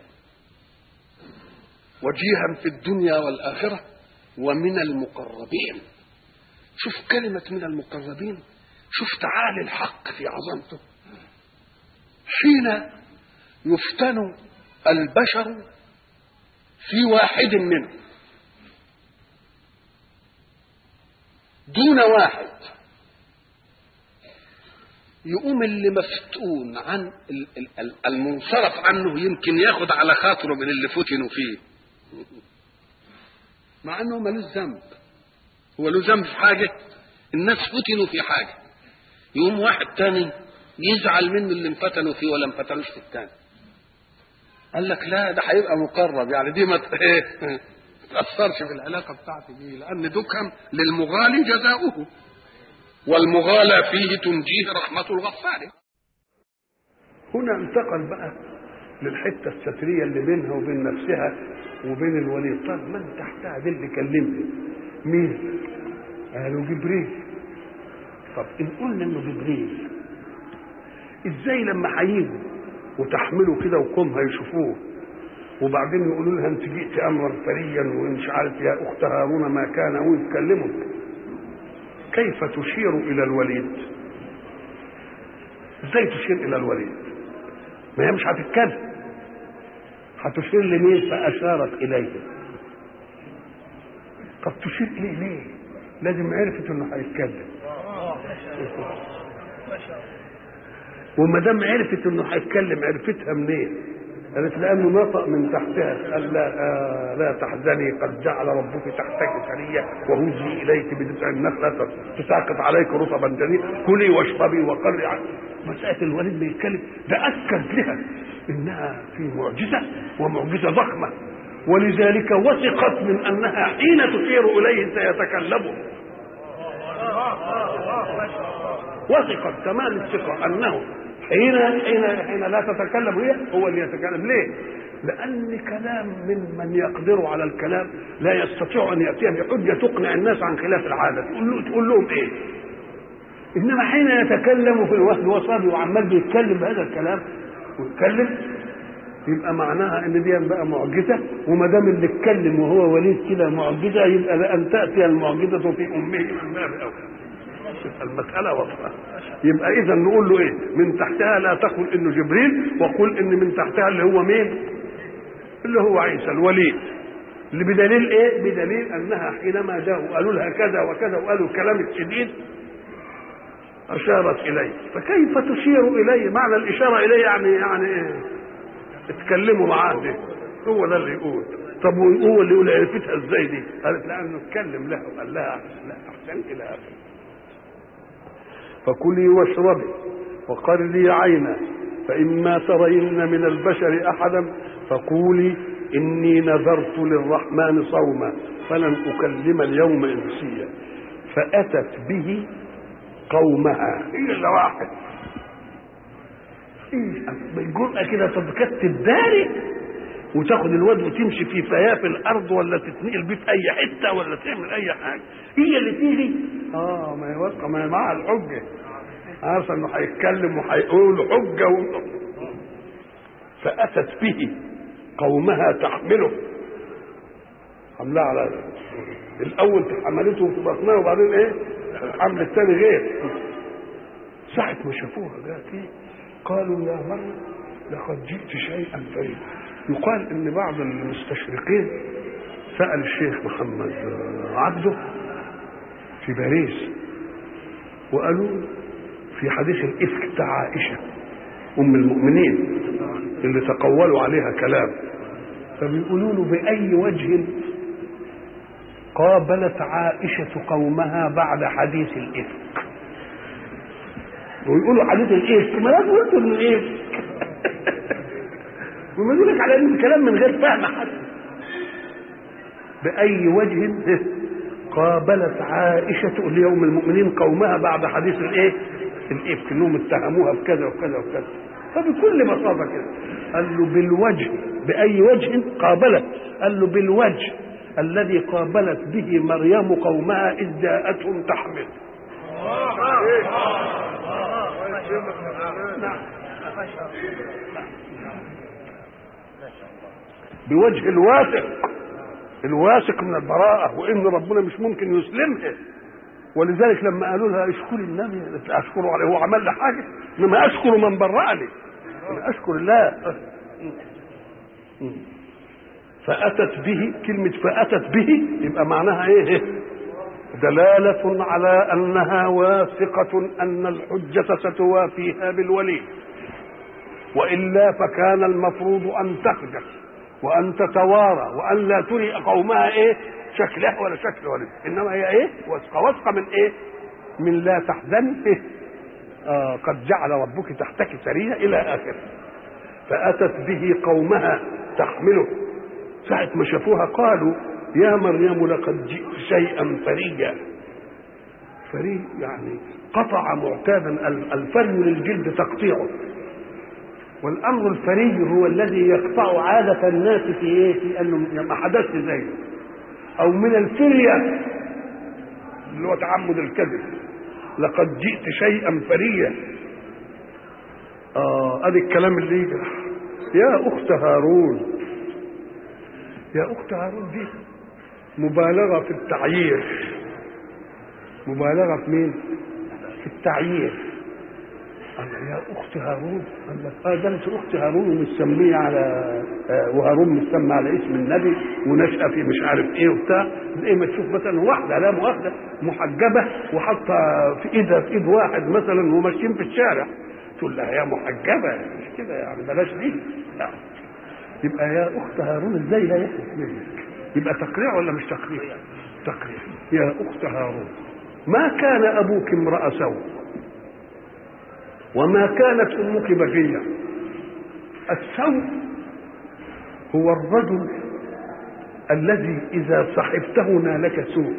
وجيها في الدنيا والآخرة ومن المقربين. شوف كلمة من المقربين، شوف تعالي الحق في عظمته. حين يفتن البشر في واحد منهم دون واحد، يقوم اللي مفتون عن المنصرف عنه يمكن ياخد على خاطره من اللي فتنوا فيه، مع انه ملوش ذنب. هو له ذنب في حاجه؟ الناس فتنوا في حاجه، يقوم واحد تاني يزعل منه اللي انفتنوا فيه ولا انفتنوش في التاني. قال لك لا ده هيبقى مقرب، يعني دي ما تأثرش في العلاقه بتاعتي دي، لان دكهم للمغالي جزاؤه، والمغالى فيه تنجيه رحمة الغفار. هنا انتقل بقى للحتة السترية اللي بينها وبين نفسها وبين الولي. طب من تحتها دي اللي كلمني مين؟ قالوا جبريل. طب إن قلنا إنه جبريل ازاي لما هيجوا وتحملوا كده وقومها يشوفوه وبعدين يقولوا لها انت جئت امرا فريا ومش عارف يا اخت هارون ما كان ويتكلموا، كيف تشير الى الوليد؟ ازاي تشير الى الوليد؟ ما هي مش هتتكلم، هتشير لمين؟ فاشارت اليه. طب تشير اليه ليه؟ لازم عرفت انه هيتكلم، وما دام عرفت انه هيتكلم عرفتها منين؟ قالت لانه نطق من تحتها قال لا آه لا تحزني قد جعل ربك تحتك سريه وهزي اليك بجذع النخله تساقط عليك رطبا جنيا كلي واشربي وقري عنك. مساله الوليد بيتكلم ده اكد لها انها في معجزه ومعجزه ضخمه، ولذلك وثقت من انها حين تشير اليه سيتكلم. وثقت تمام الثقه انه حين حين حين لا تتكلم هي هو اللي يتكلم. ليه؟ لأن كلام من من يقدر على الكلام لا يستطيع أن يأتيها بحجة تقنع الناس عن خلاف العادة، تقول له تقول لهم إيه؟ إنما حين يتكلم في الوحد وصابي وعمال بيتكلم بهذا الكلام ويتكلم يبقى معناها إن دي بقى معجزة، وما دام اللي اتكلم وهو وليد كده معجزة يبقى لأن تأتي المعجزة في أمه من باب أولى. المسألة واضحة. يبقى إذا نقول له إيه؟ من تحتها لا تقل إنه جبريل، وقل إن من تحتها اللي هو مين؟ اللي هو عيسى الوليد. اللي بدليل إيه؟ بدليل أنها حينما جاءوا قالوا لها كذا وكذا وقالوا الكلام الشديد أشارت إليه. فكيف تشير إليه؟ معنى الإشارة إليه يعني يعني إيه؟ اتكلموا معاه دي. هو ده اللي يقول. طب هو اللي يقول عرفتها إزاي دي؟ قالت لأنه اتكلم لها وقال لها لا أحسن إلى آخره. فكلي واشربي وقري عينا فإما ترين من البشر أحدا فقولي إني نذرت للرحمن صوما فلن أكلم اليوم إنسيا. فأتت به قومها. هي اللي واحد بالجرأة كده تكتب داري وتاخد الواد وتمشي في فياف الارض ولا تتنقل بيه في اي حته ولا تعمل اي حاجه. هي اللي تيجي اه ما هي واثقه ما هي معها الحجه، عارفه انه هيتكلم وهيقول حجه و... فاتت به قومها تحمله. حملها على الاول حملته في بطنها وبعدين ايه الحمل الثاني غير. ساعه ما شافوها جات قالوا يا مريم لقد جئت شيئا فريدا. يقال ان بعض المستشرقين سأل الشيخ محمد عبده في باريس وقالوا في حديث الإفك بتاع عائشة أم المؤمنين اللي تقولوا عليها كلام، فبيقولوا له بأي وجه قابلت عائشة قومها بعد حديث الإفك؟ ويقولوا حديث الإفك ما لازم قلتوا إنه الإفك وما يقولك على ان الكلام من غير فهم حتى. باي وجه قابلت عائشه اليوم المؤمنين قومها بعد حديث الايه الافك انهم اتهموها بكذا وكذا وكذا. فبكل بساطه كده قال له بالوجه. باي وجه قابلت؟ قال له بالوجه الذي قابلت به مريم قومها اذ جاءتهم تحمل. نعم بوجه الواثق الواثق من البراءة وإن ربنا مش ممكن يسلمها. ولذلك لما قالوا لها اشكري النبي أشكره عليه هو عمل لي حاجة؟ إنما أشكر من برأني أنا أشكر الله. فأتت به كلمة فأتت به يبقى معناها إيه؟ دلالة على أنها واثقة أن الحجة ستوافيها بالولي، وإلا فكان المفروض أن تخجل وأن تتوارى وأن لا تري قومها إيه شكلها ولا شكل ولد، إنما هي إيه واثقة واثقة من إيه؟ من لا تحزن إيه؟ آه قد جعل ربك تحتك سرية إلى آخره. فأتت به قومها تحمله. ساعة ما شافوها قالوا يا مريم لقد جئت شيئا فريا. فري يعني قطع معتادا. الفري للجلد تقطيعه، والامر الفري هو الذي يقطع عاده الناس في ايه في انه ما حدث زيه، او من الفريه اللي هو تعمد الكذب. لقد جئت شيئا فريا اه ادي الكلام اللي يجرح. يا اخت هارون، يا اخت هارون دي مبالغه في التعيير. مبالغه في مين؟ في التعيير. قال يا اخت هارون، قال لك اه ده انت اخت هارون ومسميه على آه وهارون مسمى على اسم النبي ونشأ في مش عارف ايه وبتاع. زي ما تشوف مثلا واحده لا مؤاخذه محجبه وحاطه في ايدها في ايد واحد مثلا وماشيين في الشارع، تقول لها يا محجبه، مش كده يعني، بلاش دي. لا، يبقى يا اخت هارون ازاي لا يحدث منك؟ يبقى تقريع ولا مش تقريع؟ تقريع. يا اخت هارون ما كان ابوك امرأ سوء وما كانت امك بغية. السوء هو الرجل الذي اذا صحبته نالك سوء،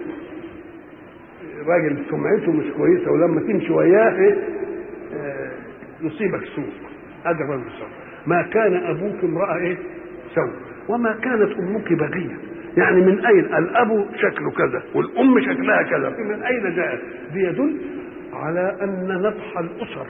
راجل سمعته مش كويسه ولما تمشي وياه يصيبك سوء، هذا الرجل سوء. ما كان ابوك امرأ ايه سوء وما كانت امك بغية. يعني من اين الاب شكله كذا والام شكلها كذا، من اين جاءت؟ دي يدل على ان نطح الاسر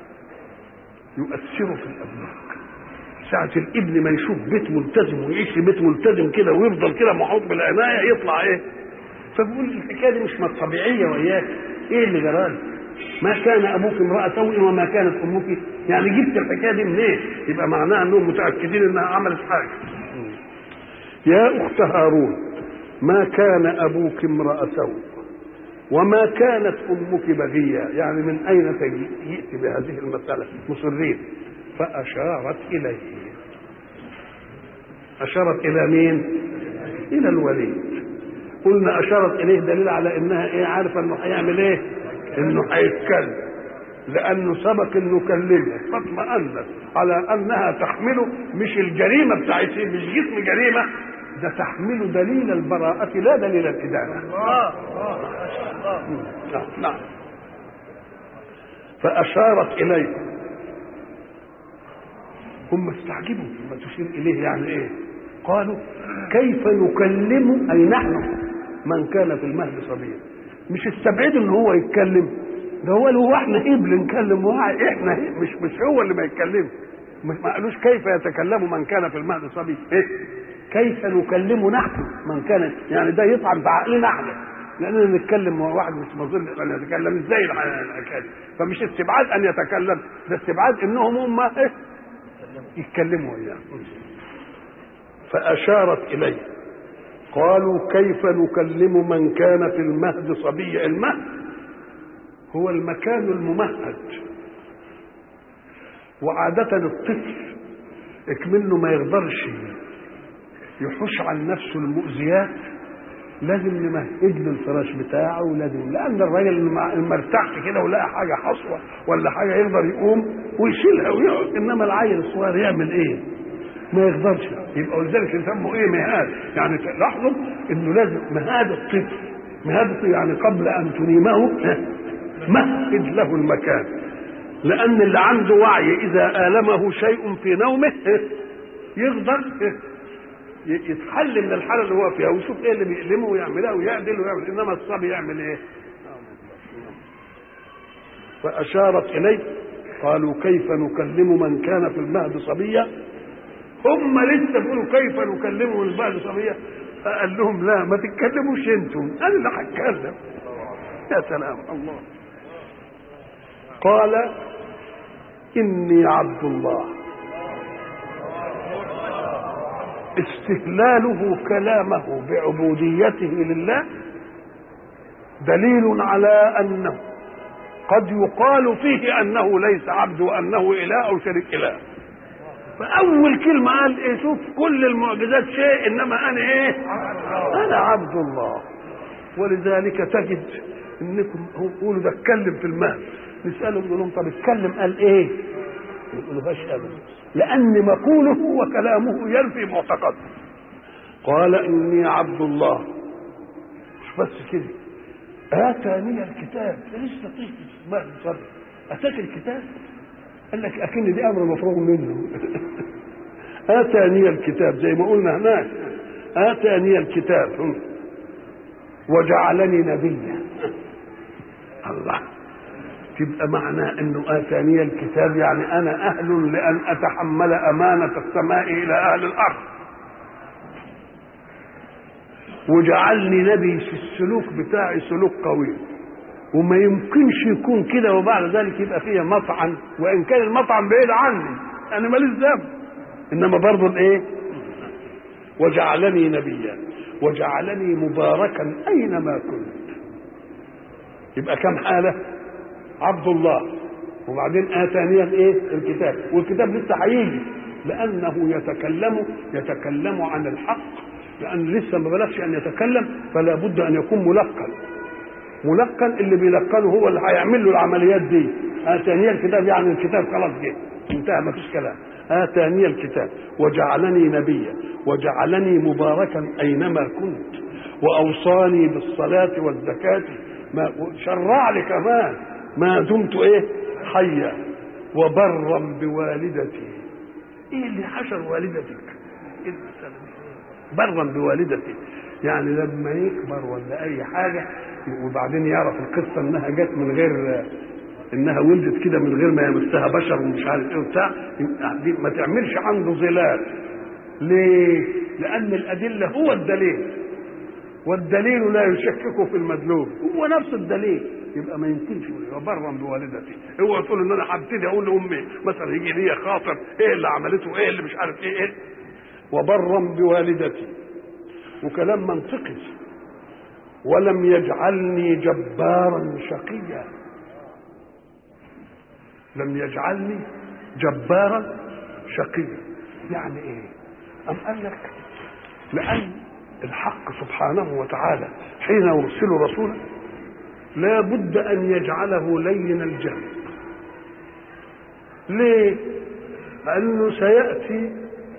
يؤثر في الابناء. ساعة الابن ما يشوف بيت ملتزم ويعيش في بيت ملتزم كده ويفضل كده محوط بالعناية يطلع ايه؟ فبيقول الحكايه دي مش طبيعيه وياك، ايه اللي جرالك؟ ما كان ابوك امرأ سوء وما كانت امك، يعني جبت الحكايه دي منين؟ إيه؟ يبقى معناها انهم متاكدين انها عملت حاجه. يا اخت هارون ما كان ابوك امرأ سوء وما كانت امك بغيه. يعني من اين جئت بهذه المساله؟ مصرين. فاشارت اليه. اشارت الى مين؟ الى الوليد. قلنا اشارت اليه دليل على انها ايه؟ عارفه انه هيعمل ايه؟ انه هيتكلم، لانه سبق انه كلمها فاطمأنت على انها تحمله مش الجريمه بتاعتها، مش جسم جريمه، ده تحمل دليل البراءة لا دليل الإدانة. الله الله ما شاء الله. نعم نعم. فأشارت إليه. هم استعجبوا لما تشير إليه، يعني إيه؟ قالوا كيف نكلم، أي نحن، من كان في المهد صبيا. مش استبعد إن هو يتكلم، ده هو لو احنا إبل نكلم واحد، احنا مش مش هو اللي ما يتكلم. ما قالوش كيف يتكلم من كان في المهد صبيا، إيه؟ كيف نكلم نحن من كان، يعني ده يطعن في عقلنا احنا، لاننا نتكلم مع واحد مش مظن ان يتكلم ازاي الحكايه. فمش استبعاد ان يتكلم، ده استبعاد انهم هم ايه؟ يتكلموا اياه. فاشارت اليه. قالوا كيف نكلم من كان في المهد صبيا. المهد هو المكان الممهد، وعاده الطفل اكمنه ما يقدرش يحوش عن نفسه المؤذيات، لازم نمهد له الفراش بتاعه، ولازم، لان الراجل ما ارتاحش كده ولقى حاجه حصوه ولا حاجه يقدر يقوم ويشيلها ويقعد. انما العيل الصغير يعمل ايه؟ ما يقدرش. يبقى ولذلك يسموا ايه؟ مهاد. يعني لاحظوا انه لازم مهاد الطفل، مهاد الطفل يعني قبل ان تنيمه مهد له المكان، لان اللي عنده وعي اذا آلمه شيء في نومه يقدر يتحل من الحاله اللي هو فيها ويشوف ايه اللي بيألمه ويعملها ويعدل ويعمل. انما الصبي يعمل ايه؟ فاشارت اليه. قالوا كيف نكلم من كان في المهد صبيا. هم لسه بيقولوا كيف نكلمه من المهد صبيا، فقال لهم لا ما تتكلموش انتم، انا اللي هتكلم. يا سلام الله. قال اني عبد الله. استهلاله كلامه بعبوديته لله دليل على انه قد يقال فيه انه ليس عبد وانه اله او شريك اله. فاول كلمه قال ايه؟ شوف كل المعجزات شيء، انما انا ايه؟ انا عبد الله. ولذلك تجد انكم قولوا ده اتكلم في المهد، نسالهم نقول لهم طب اتكلم قال ايه؟ ما يقولوهاش ابدا، لأن مقوله وكلامه ينفي معتقده. قال إني عبد الله. مش بس كده، آتاني الكتاب. لسه طيب ما صدق أتاك الكتاب؟ قال لك أكن دي أمر مفروغ منه. آتاني الكتاب زي ما قلنا هناك، آتاني الكتاب وجعلني نبيا. الله، تبقى معناه انه اتاني الكتاب يعني انا اهل لان اتحمل امانه السماء الى اهل الارض، وجعلني نبي في السلوك بتاعي سلوك قوي، وما يمكنش يكون كده وبعد ذلك يبقى فيها مطعن، وان كان المطعن بعيد عني انا ماليش ذنب، انما برضه الايه؟ وجعلني نبيا وجعلني مباركا اينما كنت. يبقى كم حاله؟ عبد الله، وبعدين اتاني الايه؟ الكتاب، والكتاب لسه هيجي لانه يتكلم يتكلم عن الحق، لان لسه ما بلغش ان يتكلم فلا بد ان يكون ملقن. ملقن اللي بيلقنه هو اللي هيعمل له العمليات دي. اتاني الكتاب يعني الكتاب خلاص جه انتهى ما فيش كلام. اتاني الكتاب وجعلني نبيا وجعلني مباركا اينما كنت واوصاني بالصلاه والزكاه، ما شرع لي كمان ما دمت ايه؟ حيا وبرا بوالدتي. ايه اللي حشر والدتك؟ إيه برا بوالدتي يعني لما يكبر ولا اي حاجه وبعدين يعرف القصه انها جت من غير انها ولدت كده من غير ما يمسها بشر ومش عارف ايه وبتاع، ما تعملش عنده ظلال. ليه؟ لان الادله هو الدليل، والدليل لا يشكك في المدلول، هو نفس الدليل. يبقى ما يمكنش وبرا بوالدتي. اوعى تقول ان انا هبتدي اقول لامي مثلا يجي لي خاطر ايه اللي عملته ايه اللي مش عارف ايه ايه. وبرا بوالدتي وكلام منطقي. ولم يجعلني جبارا شقيا. لم يجعلني جبارا شقيا يعني ايه؟ ام قال لك لان الحق سبحانه وتعالى حين يرسل رسولا لا بد ان يجعله لين الجانب. ليه؟ لانه سياتي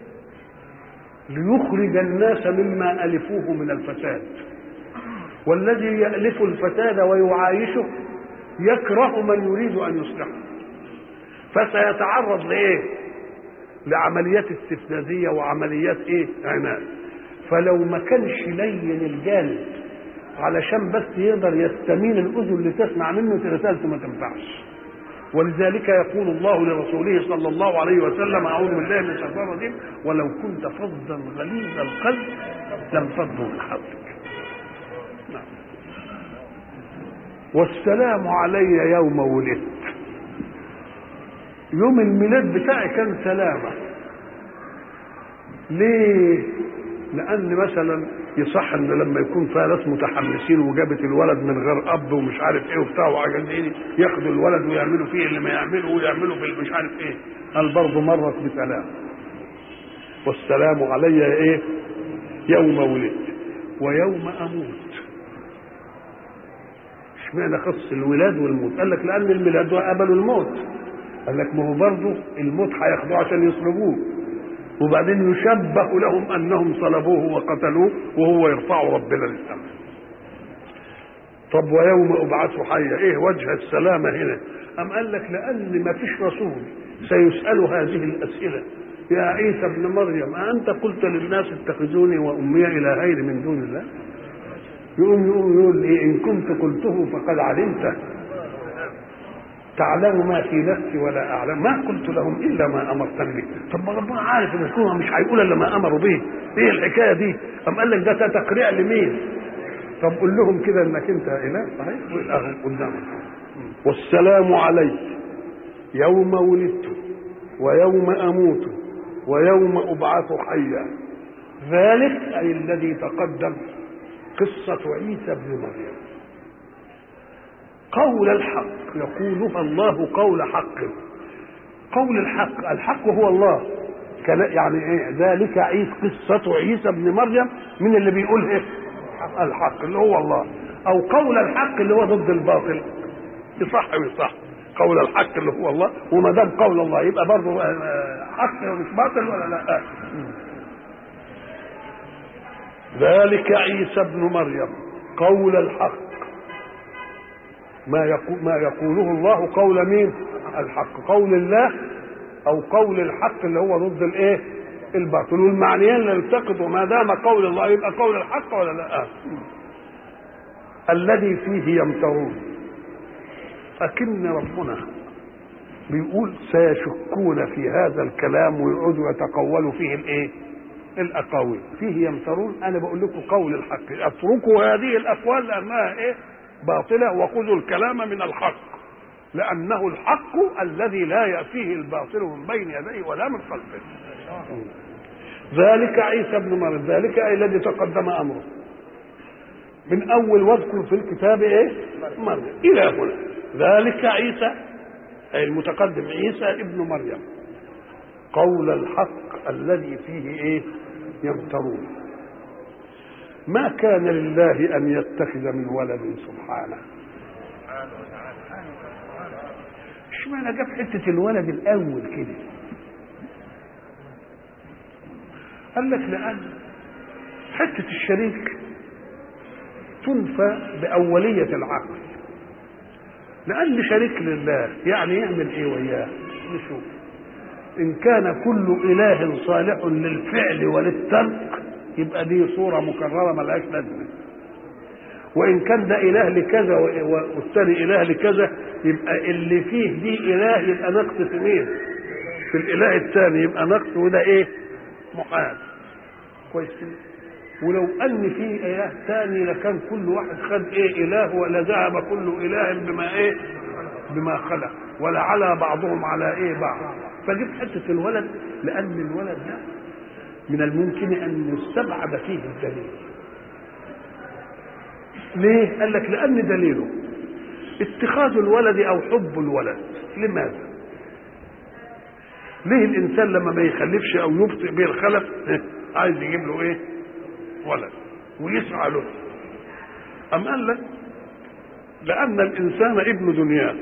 ليخرج الناس مما الفوه من الفساد، والذي يالف الفساد ويعايشه يكره من يريد ان يصلحه، فسيتعرض لايه؟ لعمليات استفزازيه وعمليات ايه؟ عناد. فلو ما كانش لين الجانب علشان بس يقدر يستمين الاذن اللي تسمع منه رسالته ما تنفعش. ولذلك يقول الله لرسوله صلى الله عليه وسلم: اعوذ بالله من الشيطان الرجيم: ولو كنت فظا غليظ القلب لانفضوا من حولك. نعم. والسلام علي يوم ولدت. يوم الميلاد بتاعي كان سلامه. ليه؟ لان مثلا يصح ان لما يكون فيها ناس متحمسين وجابت الولد من غير اب ومش عارف ايه وبتاع وعجل ايه، ياخدوا الولد ويعملوا فيه اللي ما يعمله ويعملوا في مش عارف ايه. قال برضه مرت بسلام. والسلام علي ايه؟ يوم ولدت ويوم اموت. اشمعنى خص الولاد والموت؟ قال لك لان الميلاد وقبلوا الموت. قال لك ما هو برضه الموت هياخدوه عشان يصلبوه، وبعدين يشبه لهم انهم صلبوه وقتلوه وهو يرفع ربنا للسماء. طب ويوم ابعث حيا، ايه وجه السلامه هنا؟ ام قال لك لان ما فيش رسول سيسال هذه الاسئله. يا عيسى ابن مريم أأنت قلت للناس اتخذوني وامي الهين من دون الله؟ يقوم يقوم يقول ايه؟ ان كنت قلته فقد علمته تعلم ما في نفسي ولا اعلم ما قلت لهم الا ما امرتني به. طب ما ربنا عارف ان الكون مش هيقول الا ما امروا به. ايه الحكايه دي؟ ام قال لك ده تقريع لمين؟ طب قول لهم كده انك انت اله صحيح قدامك. والسلام علي يوم ولدت ويوم اموت ويوم ابعث حيا. ذلك اي الذي تقدم قصه عيسى ابن مريم. قول الحق يقولها الله قول حق. قول الحق، الحق هو الله. يعني ايه؟ ذلك عيسى، قصة عيسى ابن مريم. من اللي بيقول ايه؟ الحق اللي هو الله، او قول الحق اللي هو ضد الباطل. يصح ويصح قول الحق اللي هو الله، وما دام قول الله يبقى برضه حق ومش باطل ولا لا؟ ذلك عيسى ابن مريم قول الحق. ما يقول ما يقوله الله قول مين؟ الحق. قول الله او قول الحق اللي هو ضد الايه؟ الباطل. والمعنيين لا يلتقطوا. ما دام قول الله يبقى قول الحق ولا لا؟ الذي فيه يمترون. أكن ربنا بيقول سيشكون في هذا الكلام ويقعدوا يتقولوا فيه الايه؟ الاقاويل، فيه يمترون. انا بقول لكم قول الحق، اتركوا هذه الاقوال لانها ايه؟ باطله، وخذوا الكلام من الحق، لانه الحق الذي لا ياتيه الباطل من بين يديه ولا من خلفه. ذلك عيسى ابن مريم، ذلك اي الذي تقدم امره من اول واذكر في الكتاب ايه؟ مريم الى هنا. ذلك عيسى أي المتقدم عيسى ابن مريم قول الحق الذي فيه إيه؟ يمترون. ما كان لله أن يتخذ من ولد سبحانه. اشمعنى جاب حتة الولد الأول كده؟ قال لك لأن حتة الشريك تنفى بأولية العقل، لأن شريك لله يعني يعمل ايه وياه؟ نشوف ان كان كل اله صالح للفعل وللترك يبقى دي صورة مكررة ملهاش لازمة، وان كان ده اله لكذا والثاني اله لكذا يبقى اللي فيه دي اله يبقى نقص في مين؟ في الاله الثاني يبقى نقص، وده ايه؟ محال. كويس كده. ولو ان في اله ثاني لكان كل واحد خد ايه اله، ولا ذهب كل اله بما ايه؟ بما خلق، ولا على بعضهم على ايه بعض. فجبت حته الولد لان الولد ده من الممكن ان يستبعد فيه الدليل. ليه؟ قال لك لان دليله اتخاذ الولد او حب الولد. لماذا؟ ليه الانسان لما ما يخلفش او يبطئ به الخلف عايز يجيب له ايه؟ ولد ويسعى له؟ أم قال لك لأن الإنسان ابن دنياه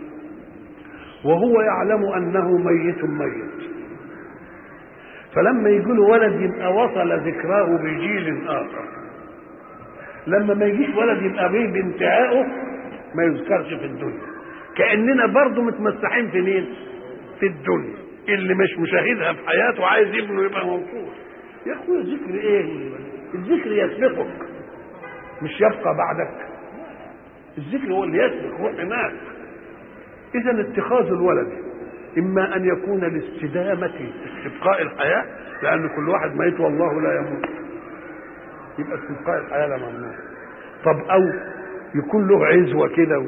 وهو يعلم أنه ميت ميت، فلما يجي له ولد يبقى وصل ذكراه بجيل آخر، لما ما يجيش ولد يبقى به بانتهائه ما يذكرش في الدنيا. كأننا برضه متمسحين في مين؟ في الدنيا. اللي مش مشاهدها في حياته عايز ابنه يبقى موجود. يا اخويا الذكر ايه؟ الذكر يسبقك مش يبقى بعدك. الذكر هو اللي يسبق، روح هناك. اذا اتخاذ الولد اما ان يكون لاستدامه استبقاء الحياه، لان كل واحد ميت والله لا يموت، يبقى استبقاء الحياه لا ممنوع. طب او يكون له عزوه كده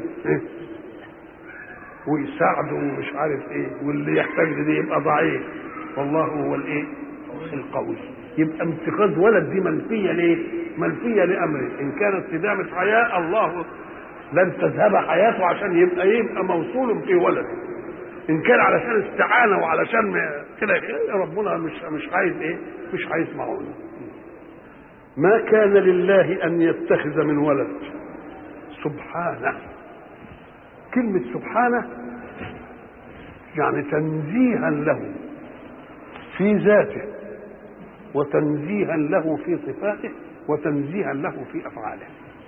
ويساعده ومش عارف ايه، واللي يحتاج لدي يبقى ضعيف والله هو الايه؟ القوي. يبقى اتخاذ ولد دي منفيه ليه؟ منفيه لامره. ان كانت استدامه حياه الله لن تذهب حياته عشان يبقى يبقى موصول في ولد. ان كان علشان استعانه وعلشان كده ربنا مش مش عايز ايه؟ مش عايز معونه. ما كان لله ان يتخذ من ولد سبحانه. كلمه سبحانه يعني تنزيها له في ذاته، وتنزيها له في صفاته، وتنزيها له في افعاله.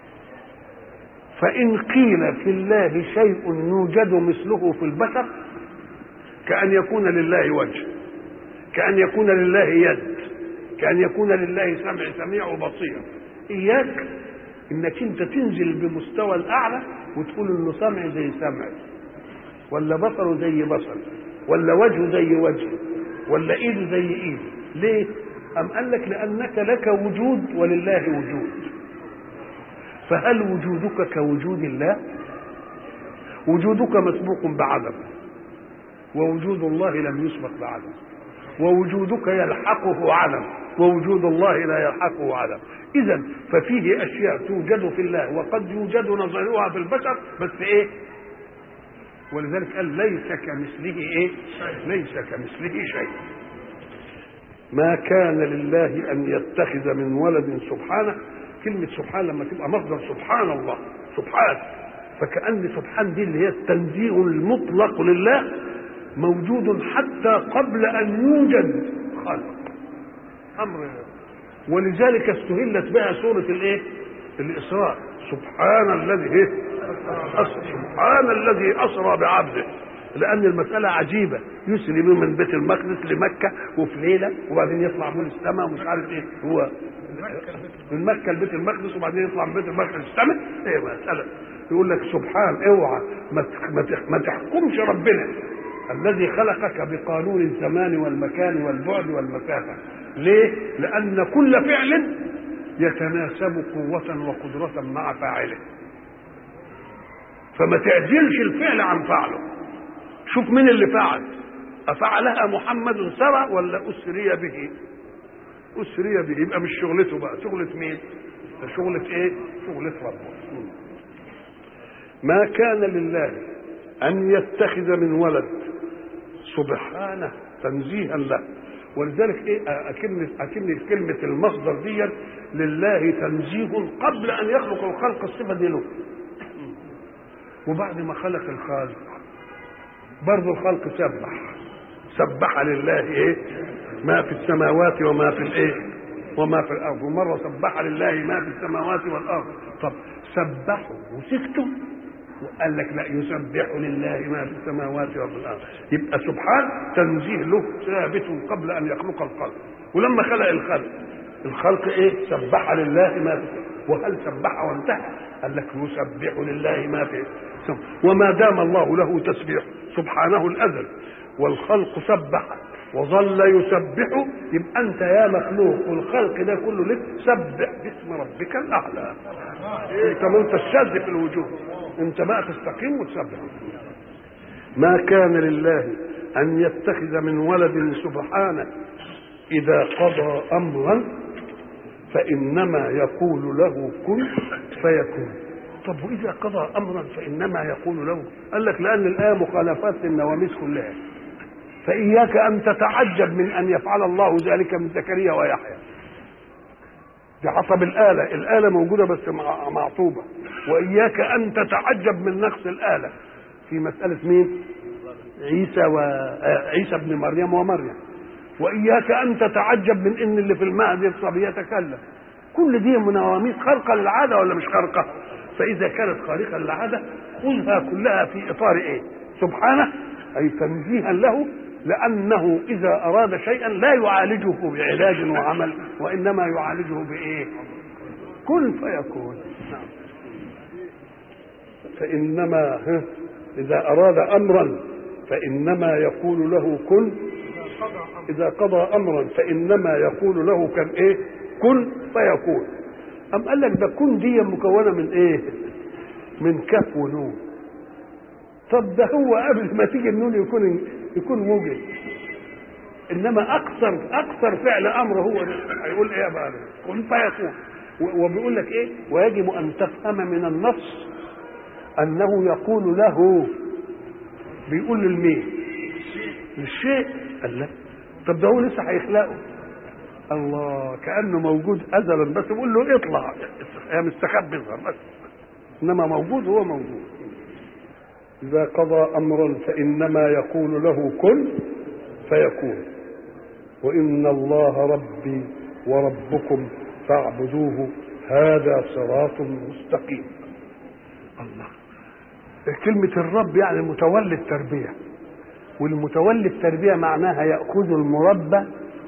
فان قيل في الله شيء يوجد مثله في البشر كأن يكون لله وجه، كأن يكون لله يد، كأن يكون لله سمع سميع وبصير. اياك انك انت تنزل بمستوى الاعلى وتقول انه سمع زي سمع، ولا بصره زي بصر، ولا وجهه زي وجه، ولا ايده زي ايده. ليه؟ أم قال لك لأنك لك وجود ولله وجود. فهل وجودك كوجود الله؟ وجودك مسبوق بعدم، ووجود الله لم يسبق بعدم، ووجودك يلحقه عدم، ووجود الله لا يلحقه عدم. إذن ففيه أشياء توجد في الله وقد يوجد نظيرها في البشر، بس إيه؟ ولذلك قال ليس كمثله إيه؟ ليس كمثله شيء. ما كان لله أن يتخذ من ولد سبحانه. كلمة سبحان لما تبقى مصدر سبحان الله، سبحان، فكأن سبحان دي اللي هي التنزيه المطلق لله، موجود حتى قبل أن يوجد خلق أمر. ولذلك استهلت بها سورة الإيه؟ الإسراء. سبحان الذي إيه؟ سبحان الذي أسرى بعبده، لأن المسألة عجيبة. يسري بهم من بيت المقدس لمكة وفي ليلة، وبعدين يطلع من السماء ومش عارف إيه، هو من مكة لبيت المقدس وبعدين يطلع من بيت المقدس للسماء. إيه مسألة يقول لك سبحان، اوعى ما تحكمش ربنا الذي خلقك بقانون الزمان والمكان والبعد والمسافة. ليه؟ لأن كل فعل يتناسب قوة وقدرة مع فاعله، فما تعجلش الفعل عن فعله. شوف مين اللي فعل، أفعلها محمد سرى ولا أسري به؟ أسري به، يبقى مش شغلته بقى، شغلة مين؟ شغلة ايه؟ شغلة ربه. ما كان لله أن يتخذ من ولد سبحانه تنزيها له. ولذلك ايه اكن اكن كلمه المصدر دي لله تنزيه قبل ان يخلق الخلق، الصفه دي له، وبعد ما خلق الخالق برضه الخلق سبح سبح لله ايه ما في السماوات وما في الايه وما في الارض. ومره سبح لله ما في السماوات والارض. طب سبحوا وسكتوا، وقال لك لا، يسبح لله ما في السماوات وفي الارض. يبقى سبحان تنزيه له ثابت قبل ان يخلق الخلق، ولما خلق الخلق الخلق ايه؟ سبح لله ما في. وهل سبح وانتهى؟ قال لك يسبح لله ما في. وما دام الله له تسبيح سبحانه الازل والخلق سبح وظل يسبح، يبقى انت يا مخلوق والخلق ده كله لك سبح باسم ربك الاعلى. انت ما انت الشاذ في الوجود، انت بقى تستقيم وتسبح. ما كان لله ان يتخذ من ولد سبحانه اذا قضى امرا فانما يقول له كن فيكون. طب واذا قضى امرا فانما يقول له، قال لك لان الايه مخالفات للنواميس كلها، فاياك ان تتعجب من ان يفعل الله ذلك من زكريا ويحيى. دي حسب الآلة، الآلة موجودة بس معطوبة. وإياك أن تتعجب من نقص الآلة في مسألة مين؟ عيسى وعيسى ابن مريم ومريم. وإياك أن تتعجب من إن اللي في المهد الصبي يتكلم. كل دي منواميس خارقة للعادة ولا مش خارقة؟ فإذا كانت خارقة للعادة خذها كلها في إطار إيه؟ سبحانه، أي تنزيها له، لأنه إذا أراد شيئا لا يعالجه بعلاج وعمل، وإنما يعالجه بإيه؟ كن فيكون. نعم. فإنما إذا أراد أمرا فإنما يقول له كن. إذا قضى أمرا فإنما يقول له كان إيه؟ كن فيكون. أم قال لك ده كن دي مكونة من إيه؟ من كف ونون. طب ده هو قبل ما تيجي النون يكون يكون موجد، انما اكثر اكثر فعل امر هو هيقول ايه بقى؟ كن فيكون. وبيقول لك ايه؟ ويجب ان تفهم من النص انه يقول له، بيقول للمين؟ للشيء. قال لا، طب ده هو لسه هيخلقه. الله، كانه موجود ازلا بس بيقول له اطلع يا مستخبي اظهر بس، انما موجود هو موجود. إذا قضى أمرا فإنما يقول له كن فيكون. وإن الله ربي وربكم فاعبدوه هذا صراط مستقيم. الله، كلمة الرب يعني المتولي التربية، والمتولي التربية معناها يأخذ المربى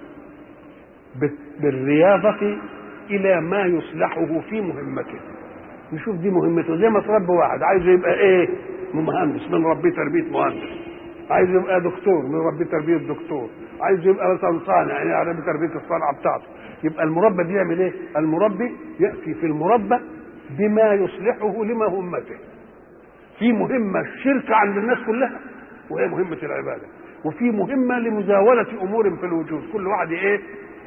بالرياضة إلى ما يصلحه في مهمته. نشوف دي مهمته، زي ما تربي واحد عايز يبقى ايه؟ مهندس، من ربي تربيه مهندس. عايز يبقى دكتور، من ربي تربيه دكتور. عايز يبقى مثلا صانع، يعني ربي تربيه الصنعه بتاعته. يبقى المربى دي يعمل ايه؟ المربي ياتي في المربى بما يصلحه لمهمته. في مهمه شركه عند الناس كلها وهي مهمه العباده، وفي مهمه لمزاوله امور في الوجود، كل واحد ايه؟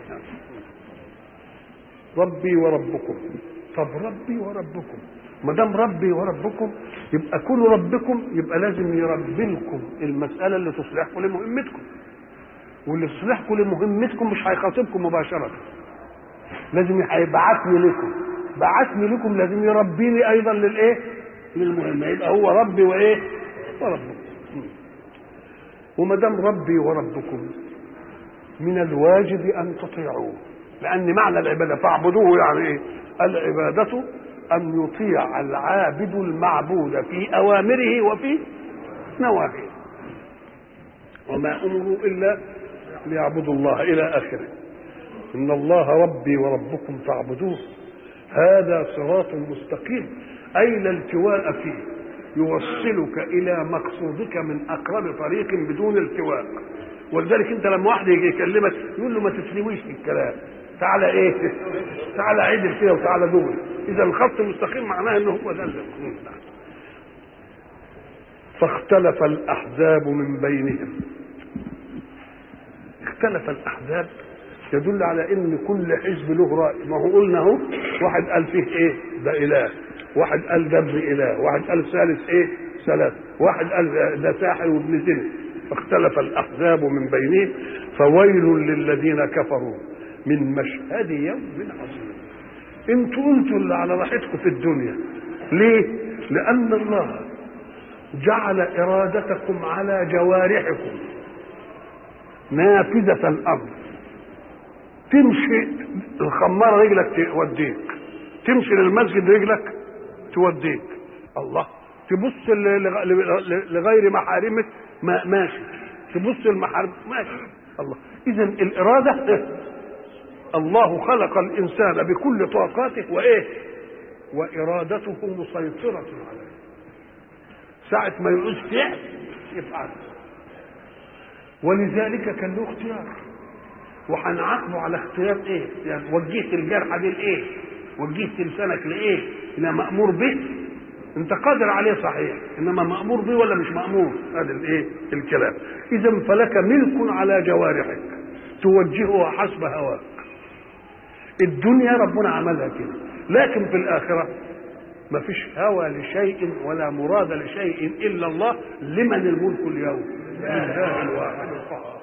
ربي وربكم. طب ربي وربكم، ما دام ربي وربكم يبقى كل ربكم يبقى لازم يربي لكم المساله اللي تصلحكم لمهمتكم، واللي تصلحكم لمهمتكم مش هيخاطبكم مباشره، لازم هيبعثني لكم. بعثني لكم لازم يربيني ايضا للايه؟ للمهمه. يبقى هو ربي وايه؟ وربكم. وما دام ربي وربكم من الواجب ان تطيعوه، لان معنى العباده فاعبدوه يعني ايه؟ العباده أن يطيع العابد المعبود في أوامره وفي نواهيه. وما أمروا إلا ليعبدوا الله إلى آخره. إن الله ربي وربكم فاعبدوه هذا صراط مستقيم، أي لا التواء فيه، يوصلك إلى مقصودك من أقرب طريق بدون التواء. ولذلك أنت لما واحد يجي يكلمك يقول له ما تسلويش في الكلام، تعالى إيه؟ تعالى عدل كده وتعالى دول. إذا الخط مستقيم معناه إنه هو ده اللي فاختلف الأحزاب من بينهم. اختلف الأحزاب يدل على ان كل حزب له راي. ما هو قلنا اهو واحد قال فيه ايه ده اله، واحد قال ده ابن اله، واحد قال ثالث ايه ثلاث، واحد قال ده ساحر وابن زنا. فاختلف الاحزاب من بينهم فويل للذين كفروا من مشهد يوم عظيم. انتوا انتوا اللي على راحتكم في الدنيا. ليه؟ لان الله جعل ارادتكم على جوارحكم نافذة الامر. تمشي الخمارة رجلك توديك، تمشي للمسجد رجلك توديك. الله، تبص لغير محارمك ما ماشي، تبص المحارم ماشي. الله، إذا الإرادة الله خلق الإنسان بكل طاقاته وإيه وإرادته مسيطرة عليه. ساعة ما يعوز فعل يفعل، ولذلك كان له اختيار. وهنعاقبه على اختيار ايه؟ يعني وجهت الجرح دي لايه؟ وجهت لسانك لايه؟ الى مامور به. انت قادر عليه صحيح، انما مامور به ولا مش مامور؟ هذا الايه؟ الكلام. اذا فلك ملك على جوارحك توجهها حسب هواك. الدنيا ربنا عملها كده، لكن في الاخره ما فيش هوى لشيء ولا مراد لشيء الا الله. لمن الملك اليوم؟ لله الواحد القهار.